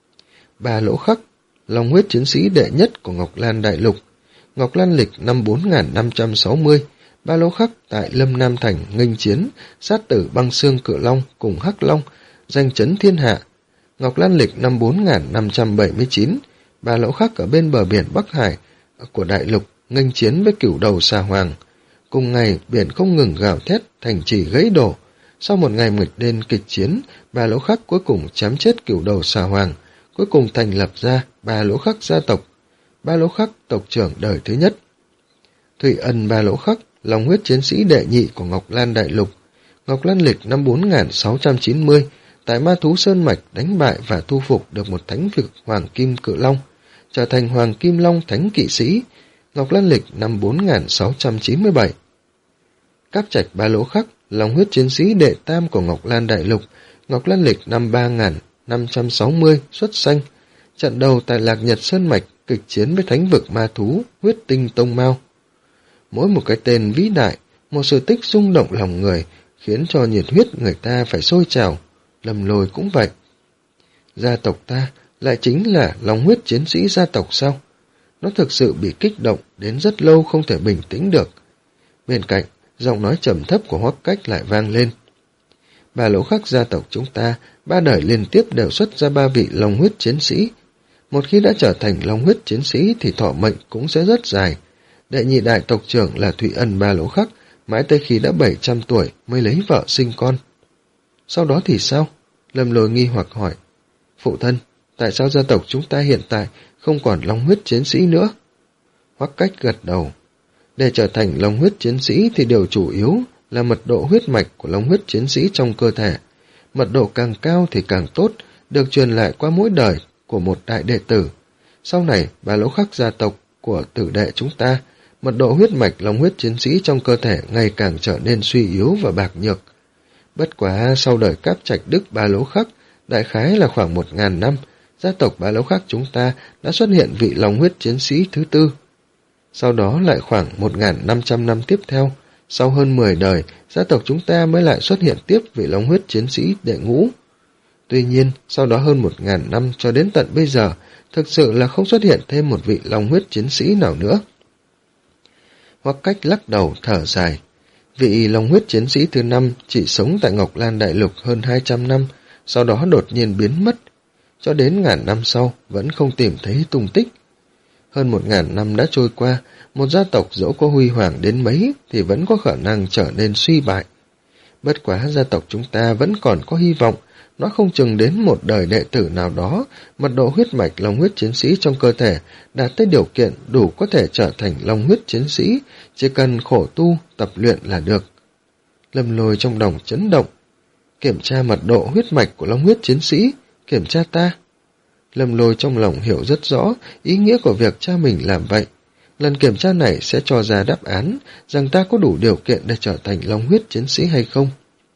Ba Lỗ Khắc, Long huyết chiến sĩ đệ nhất của Ngọc Lan Đại Lục. Ngọc Lan lịch năm bốn nghìn năm trăm sáu mươi, Ba Lỗ Khắc tại Lâm Nam Thành nghênh chiến, sát tử Băng Xương Cự Long cùng Hắc Long, danh chấn thiên hạ. Ngọc Lan lịch năm bốn nghìn năm trăm bảy mươi chín, Ba Lỗ Khắc ở bên bờ biển Bắc Hải của Đại Lục nghênh chiến với Cửu Đầu Xà Hoàng. Cùng ngày, biển không ngừng gào thét, thành trì gãy đổ. Sau một ngày nghịch đêm kịch chiến, ba lỗ khắc cuối cùng chém chết cửu đầu xà hoàng, cuối cùng thành lập ra ba lỗ khắc gia tộc. Ba lỗ khắc tộc trưởng đời thứ nhất. Thủy Ân ba lỗ khắc, lòng huyết chiến sĩ đệ nhị của Ngọc Lan Đại Lục. Ngọc Lan lịch năm bốn nghìn sáu trăm chín mươi, tại Ma Thú Sơn Mạch đánh bại và thu phục được một thánh vực Hoàng Kim Cự Long, trở thành Hoàng Kim Long Thánh Kỵ Sĩ. Ngọc Lan lịch năm bốn nghìn sáu trăm chín mươi bảy. Cáp Trạch ba lỗ khắc, lòng huyết chiến sĩ đệ tam của Ngọc Lan Đại Lục. Ngọc Lan lịch năm ba nghìn năm trăm sáu mươi, xuất sanh. Trận đầu tại Lạc Nhật Sơn Mạch, kịch chiến với thánh vực ma thú, huyết tinh tông mao. Mỗi một cái tên vĩ đại, một sự tích rung động lòng người, khiến cho nhiệt huyết người ta phải sôi trào. Lâm Lôi cũng vậy. Gia tộc ta lại chính là lòng huyết chiến sĩ gia tộc sao? Nó thực sự bị kích động đến rất lâu không thể bình tĩnh được. Bên cạnh, giọng nói trầm thấp của Hoắc Cách lại vang lên. Ba lỗ khắc gia tộc chúng ta, ba đời liên tiếp đều xuất ra ba vị long huyết chiến sĩ. Một khi đã trở thành long huyết chiến sĩ thì thọ mệnh cũng sẽ rất dài. Đệ nhị đại tộc trưởng là Thủy Ân ba lỗ khắc, mãi tới khi đã bảy trăm tuổi mới lấy vợ sinh con. Sau đó thì sao? Lâm Lôi nghi hoặc hỏi. Phụ thân, tại sao gia tộc chúng ta hiện tại không còn long huyết chiến sĩ nữa? Hoắc Cách gật đầu. Để trở thành long huyết chiến sĩ thì điều chủ yếu là mật độ huyết mạch của long huyết chiến sĩ trong cơ thể. Mật độ càng cao thì càng tốt, được truyền lại qua mỗi đời của một đại đệ tử. Sau này, ba lỗ khắc gia tộc của tử đệ chúng ta, mật độ huyết mạch long huyết chiến sĩ trong cơ thể ngày càng trở nên suy yếu và bạc nhược. Bất quá sau đời Cáp Trạch Đức ba lỗ khắc, đại khái là khoảng một ngàn năm, gia tộc ba lỗ khắc chúng ta đã xuất hiện vị long huyết chiến sĩ thứ tư. Sau đó lại khoảng một nghìn năm trăm năm tiếp theo, sau hơn mười đời, gia tộc chúng ta mới lại xuất hiện tiếp vị long huyết chiến sĩ đệ ngũ. Tuy nhiên, sau đó hơn một nghìn năm cho đến tận bây giờ, thực sự là không xuất hiện thêm một vị long huyết chiến sĩ nào nữa. Hoắc Cách lắc đầu thở dài. Vị long huyết chiến sĩ thứ năm chỉ sống tại Ngọc Lan Đại Lục hơn hai trăm năm, sau đó đột nhiên biến mất. Cho đến ngàn năm sau, vẫn không tìm thấy tung tích. Hơn một ngàn năm đã trôi qua, một gia tộc dẫu có huy hoàng đến mấy thì vẫn có khả năng trở nên suy bại. Bất quá gia tộc chúng ta vẫn còn có hy vọng, nó không chừng đến một đời đệ tử nào đó, mật độ huyết mạch long huyết chiến sĩ trong cơ thể đạt tới điều kiện đủ có thể trở thành long huyết chiến sĩ, chỉ cần khổ tu, tập luyện là được. Lâm Lôi trong lòng chấn động. Kiểm tra mật độ huyết mạch của long huyết chiến sĩ, kiểm tra ta. Lâm Lôi trong lòng hiểu rất rõ ý nghĩa của việc cha mình làm vậy. Lần kiểm tra này sẽ cho ra đáp án rằng ta có đủ điều kiện để trở thành long huyết chiến sĩ hay không.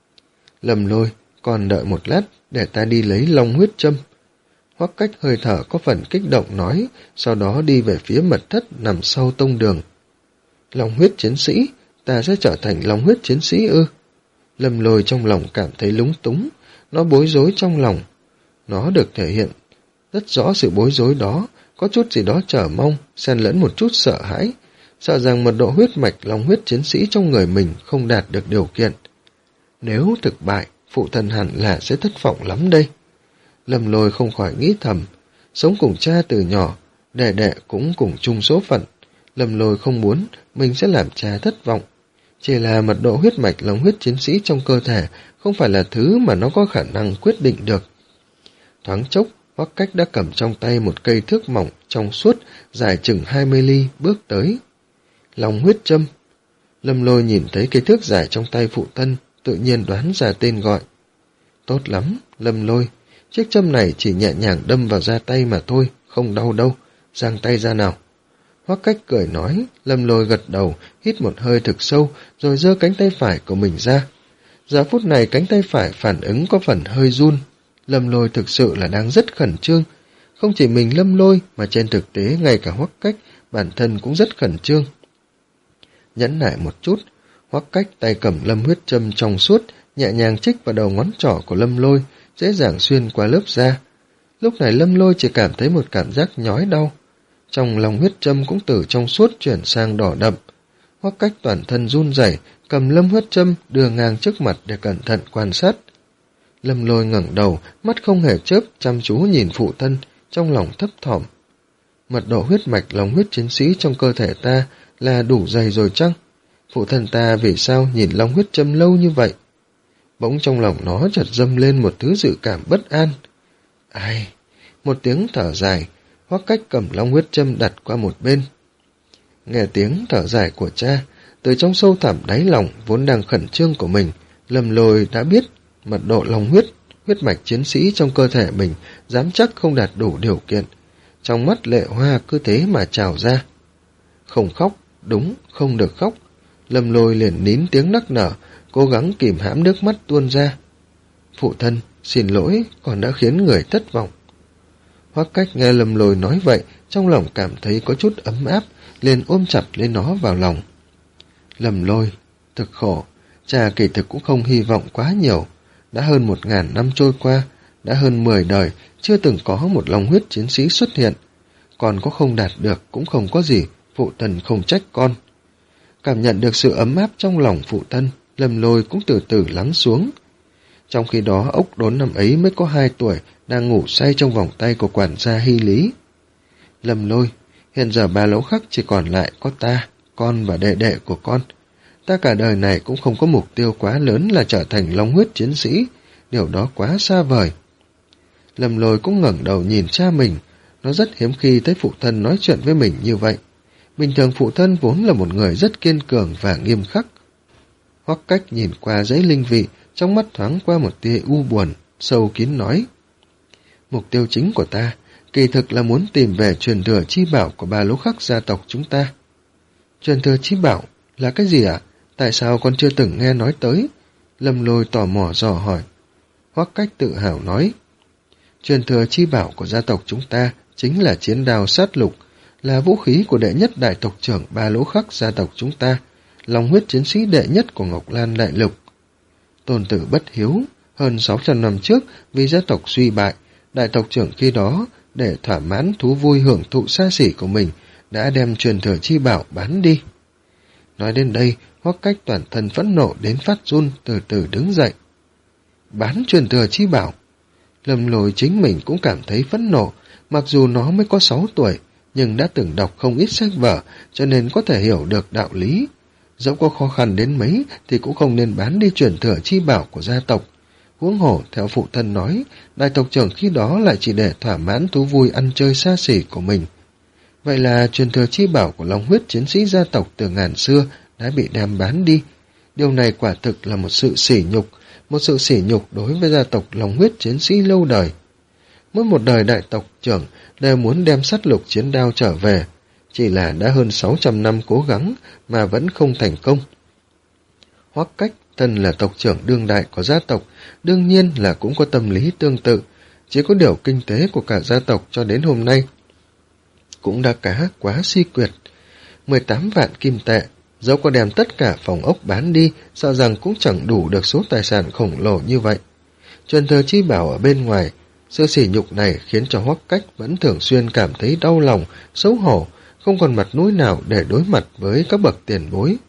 Lâm Lôi, còn đợi một lát để ta đi lấy long huyết châm. Hoắc Cách hơi thở có phần kích động nói, sau đó đi về phía mật thất nằm sau tông đường. Long huyết chiến sĩ, ta sẽ trở thành long huyết chiến sĩ ư? Lâm Lôi trong lòng cảm thấy lúng túng, nó bối rối trong lòng. Nó được thể hiện rất rõ sự bối rối đó, có chút gì đó chờ mong, xen lẫn một chút sợ hãi, sợ rằng mật độ huyết mạch long huyết chiến sĩ trong người mình không đạt được điều kiện. Nếu thực bại, phụ thân hẳn là sẽ thất vọng lắm đây. Lâm Lôi không khỏi nghĩ thầm, sống cùng cha từ nhỏ, đệ đệ cũng cùng chung số phận. Lâm Lôi không muốn mình sẽ làm cha thất vọng. Chỉ là mật độ huyết mạch long huyết chiến sĩ trong cơ thể không phải là thứ mà nó có khả năng quyết định được. Thoáng chốc, Hoắc Cách đã cầm trong tay một cây thước mỏng trong suốt, dài chừng hai mươi ly, bước tới. Long huyết châm. Lâm Lôi nhìn thấy cây thước dài trong tay phụ thân, tự nhiên đoán ra tên gọi. Tốt lắm, Lâm Lôi, chiếc châm này chỉ nhẹ nhàng đâm vào da tay mà thôi, không đau đâu, giang tay ra nào. Hoắc Cách cười nói. Lâm Lôi gật đầu, hít một hơi thực sâu, rồi giơ cánh tay phải của mình ra. Giờ phút này cánh tay phải phản ứng có phần hơi run. Lâm Lôi thực sự là đang rất khẩn trương. Không chỉ mình Lâm Lôi mà trên thực tế ngay cả Hoắc Cách bản thân cũng rất khẩn trương. Nhẫn nại một chút, Hoắc Cách tay cầm lâm huyết châm trong suốt, nhẹ nhàng chích vào đầu ngón trỏ của Lâm Lôi, dễ dàng xuyên qua lớp da. Lúc này Lâm Lôi chỉ cảm thấy một cảm giác nhói đau. Trong lòng huyết châm cũng từ trong suốt chuyển sang đỏ đậm. Hoắc Cách toàn thân run rẩy, cầm lâm huyết châm đưa ngang trước mặt để cẩn thận quan sát. Lâm Lôi ngẩng đầu, mắt không hề chớp, chăm chú nhìn phụ thân, trong lòng thấp thỏm. Mật độ huyết mạch lòng huyết chiến sĩ trong cơ thể ta là đủ dày rồi chăng? phụ thân ta vì sao nhìn long huyết châm lâu như vậy? Bỗng trong lòng nó chợt dâng lên một thứ dự cảm bất an. Ai? Một tiếng thở dài, Hoắc Cách cầm long huyết châm đặt qua một bên. Nghe tiếng thở dài của cha, từ trong sâu thẳm đáy lòng vốn đang khẩn trương của mình, Lâm Lôi đã biết mật độ long huyết, huyết mạch chiến sĩ trong cơ thể mình dám chắc không đạt đủ điều kiện. Trong mắt lệ hoa cứ thế mà trào ra. Không khóc, đúng, không được khóc. Lâm Lôi liền nín tiếng nắc nở, cố gắng kìm hãm nước mắt tuôn ra. Phụ thân, xin lỗi, con đã khiến người thất vọng. Hoắc Cách nghe Lâm Lôi nói vậy, trong lòng cảm thấy có chút ấm áp, liền ôm chặt lấy nó vào lòng. Lâm Lôi, thực khổ, cha kỳ thực cũng không hy vọng quá nhiều. Đã hơn một ngàn năm trôi qua, đã hơn mười đời, chưa từng có một long huyết chiến sĩ xuất hiện. Còn có không đạt được cũng không có gì, phụ thân không trách con. Cảm nhận được sự ấm áp trong lòng phụ thân, Lâm Lôi cũng từ từ lắng xuống. Trong khi đó, ốc đốn năm ấy mới có hai tuổi, đang ngủ say trong vòng tay của quản gia Hy Lý. Lâm Lôi, hiện giờ Ba Lỗ Khắc chỉ còn lại có ta, con và đệ đệ của con. Ta cả đời này cũng không có mục tiêu quá lớn là trở thành long huyết chiến sĩ, điều đó quá xa vời. Lâm Lôi cũng ngẩng đầu nhìn cha mình, nó rất hiếm khi thấy phụ thân nói chuyện với mình như vậy. Bình thường phụ thân vốn là một người rất kiên cường và nghiêm khắc. Hoắc Cách nhìn qua dãy linh vị, trong mắt thoáng qua một tia u buồn, sâu kín nói. Mục tiêu chính của ta, kỳ thực là muốn tìm về truyền thừa chi bảo của Ba Lỗ Khắc gia tộc chúng ta. Truyền thừa chi bảo là cái gì ạ? Tại sao con chưa từng nghe nói tới? Lâm Lôi tò mò dò hỏi. Hoắc Cách tự hào nói. Truyền thừa chi bảo của gia tộc chúng ta chính là chiến đao sát lục, là vũ khí của đệ nhất đại tộc trưởng Ba Lỗ Khắc gia tộc chúng ta, long huyết chiến sĩ đệ nhất của Ngọc Lan đại lục. Tôn tử bất hiếu, hơn sáu trăm năm trước vì gia tộc suy bại, đại tộc trưởng khi đó để thỏa mãn thú vui hưởng thụ xa xỉ của mình đã đem truyền thừa chi bảo bán đi. Nói đến đây, Hoắc Cách toàn thân phẫn nộ đến phát run, từ từ đứng dậy. Bán truyền thừa chi bảo? Lâm Lôi chính mình cũng cảm thấy phẫn nộ, mặc dù nó mới có sáu tuổi, nhưng đã từng đọc không ít sách vở, cho nên có thể hiểu được đạo lý. Dẫu có khó khăn đến mấy thì cũng không nên bán đi truyền thừa chi bảo của gia tộc. Huống hồ, theo phụ thân nói, đại tộc trưởng khi đó lại chỉ để thỏa mãn thú vui ăn chơi xa xỉ của mình. Vậy là truyền thừa chi bảo của long huyết chiến sĩ gia tộc từ ngàn xưa đã bị đem bán đi. Điều này quả thực là một sự sỉ nhục, một sự sỉ nhục đối với gia tộc long huyết chiến sĩ lâu đời. Mỗi một đời đại tộc trưởng đều muốn đem sát lục chiến đao trở về, chỉ là đã hơn sáu trăm năm cố gắng mà vẫn không thành công. Hoắc Cách, thân là tộc trưởng đương đại của gia tộc, đương nhiên là cũng có tâm lý tương tự, chỉ có điều kinh tế của cả gia tộc cho đến hôm nay cũng đã cá quá si quyệt. mười tám vạn kim tệ, dẫu có đem tất cả phòng ốc bán đi, sợ rằng cũng chẳng đủ được số tài sản khổng lồ như vậy. Truyền thừa chi bảo ở bên ngoài, sự sỉ nhục này khiến cho Hoắc Cách vẫn thường xuyên cảm thấy đau lòng, xấu hổ, không còn mặt mũi nào để đối mặt với các bậc tiền bối.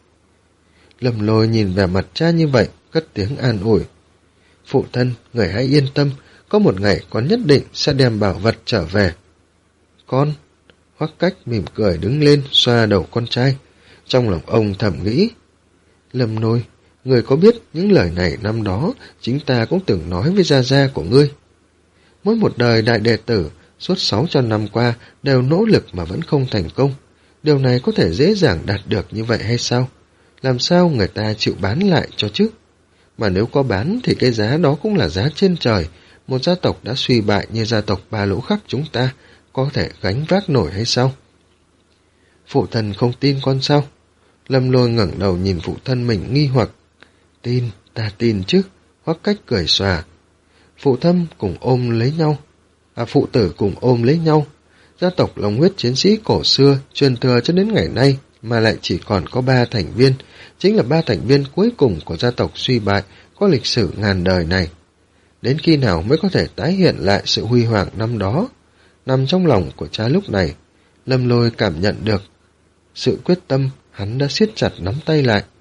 Lâm Lôi nhìn về mặt cha như vậy, cất tiếng an ủi. Phụ thân, người hãy yên tâm, có một ngày con nhất định sẽ đem bảo vật trở về. Con? Hoắc Cách mỉm cười đứng lên, xoa đầu con trai. Trong lòng ông thầm nghĩ. Lâm Lôi, người có biết những lời này năm đó chính ta cũng từng nói với gia gia của ngươi. Mỗi một đời đại đệ tử suốt sáu trăm năm qua đều nỗ lực mà vẫn không thành công. Điều này có thể dễ dàng đạt được như vậy hay sao? Làm sao người ta chịu bán lại cho chứ? Mà nếu có bán thì cái giá đó cũng là giá trên trời. Một gia tộc đã suy bại như gia tộc Ba Lỗ Khắc chúng ta có thể gánh vác nổi hay sao? Phụ thân không tin con sao? Lâm Lôi ngẩng đầu nhìn phụ thân mình nghi hoặc. Tin, ta tin chứ. Hoắc Cách cười xòa. Phụ thân cùng ôm lấy nhau. À, phụ tử cùng ôm lấy nhau. Gia tộc long huyết chiến sĩ cổ xưa truyền thừa cho đến ngày nay mà lại chỉ còn có ba thành viên, chính là ba thành viên cuối cùng của gia tộc suy bại có lịch sử ngàn đời này. Đến khi nào mới có thể tái hiện lại sự huy hoàng năm đó? Nằm trong lòng của cha lúc này, Lâm Lôi cảm nhận được sự quyết tâm, hắn đã siết chặt nắm tay lại.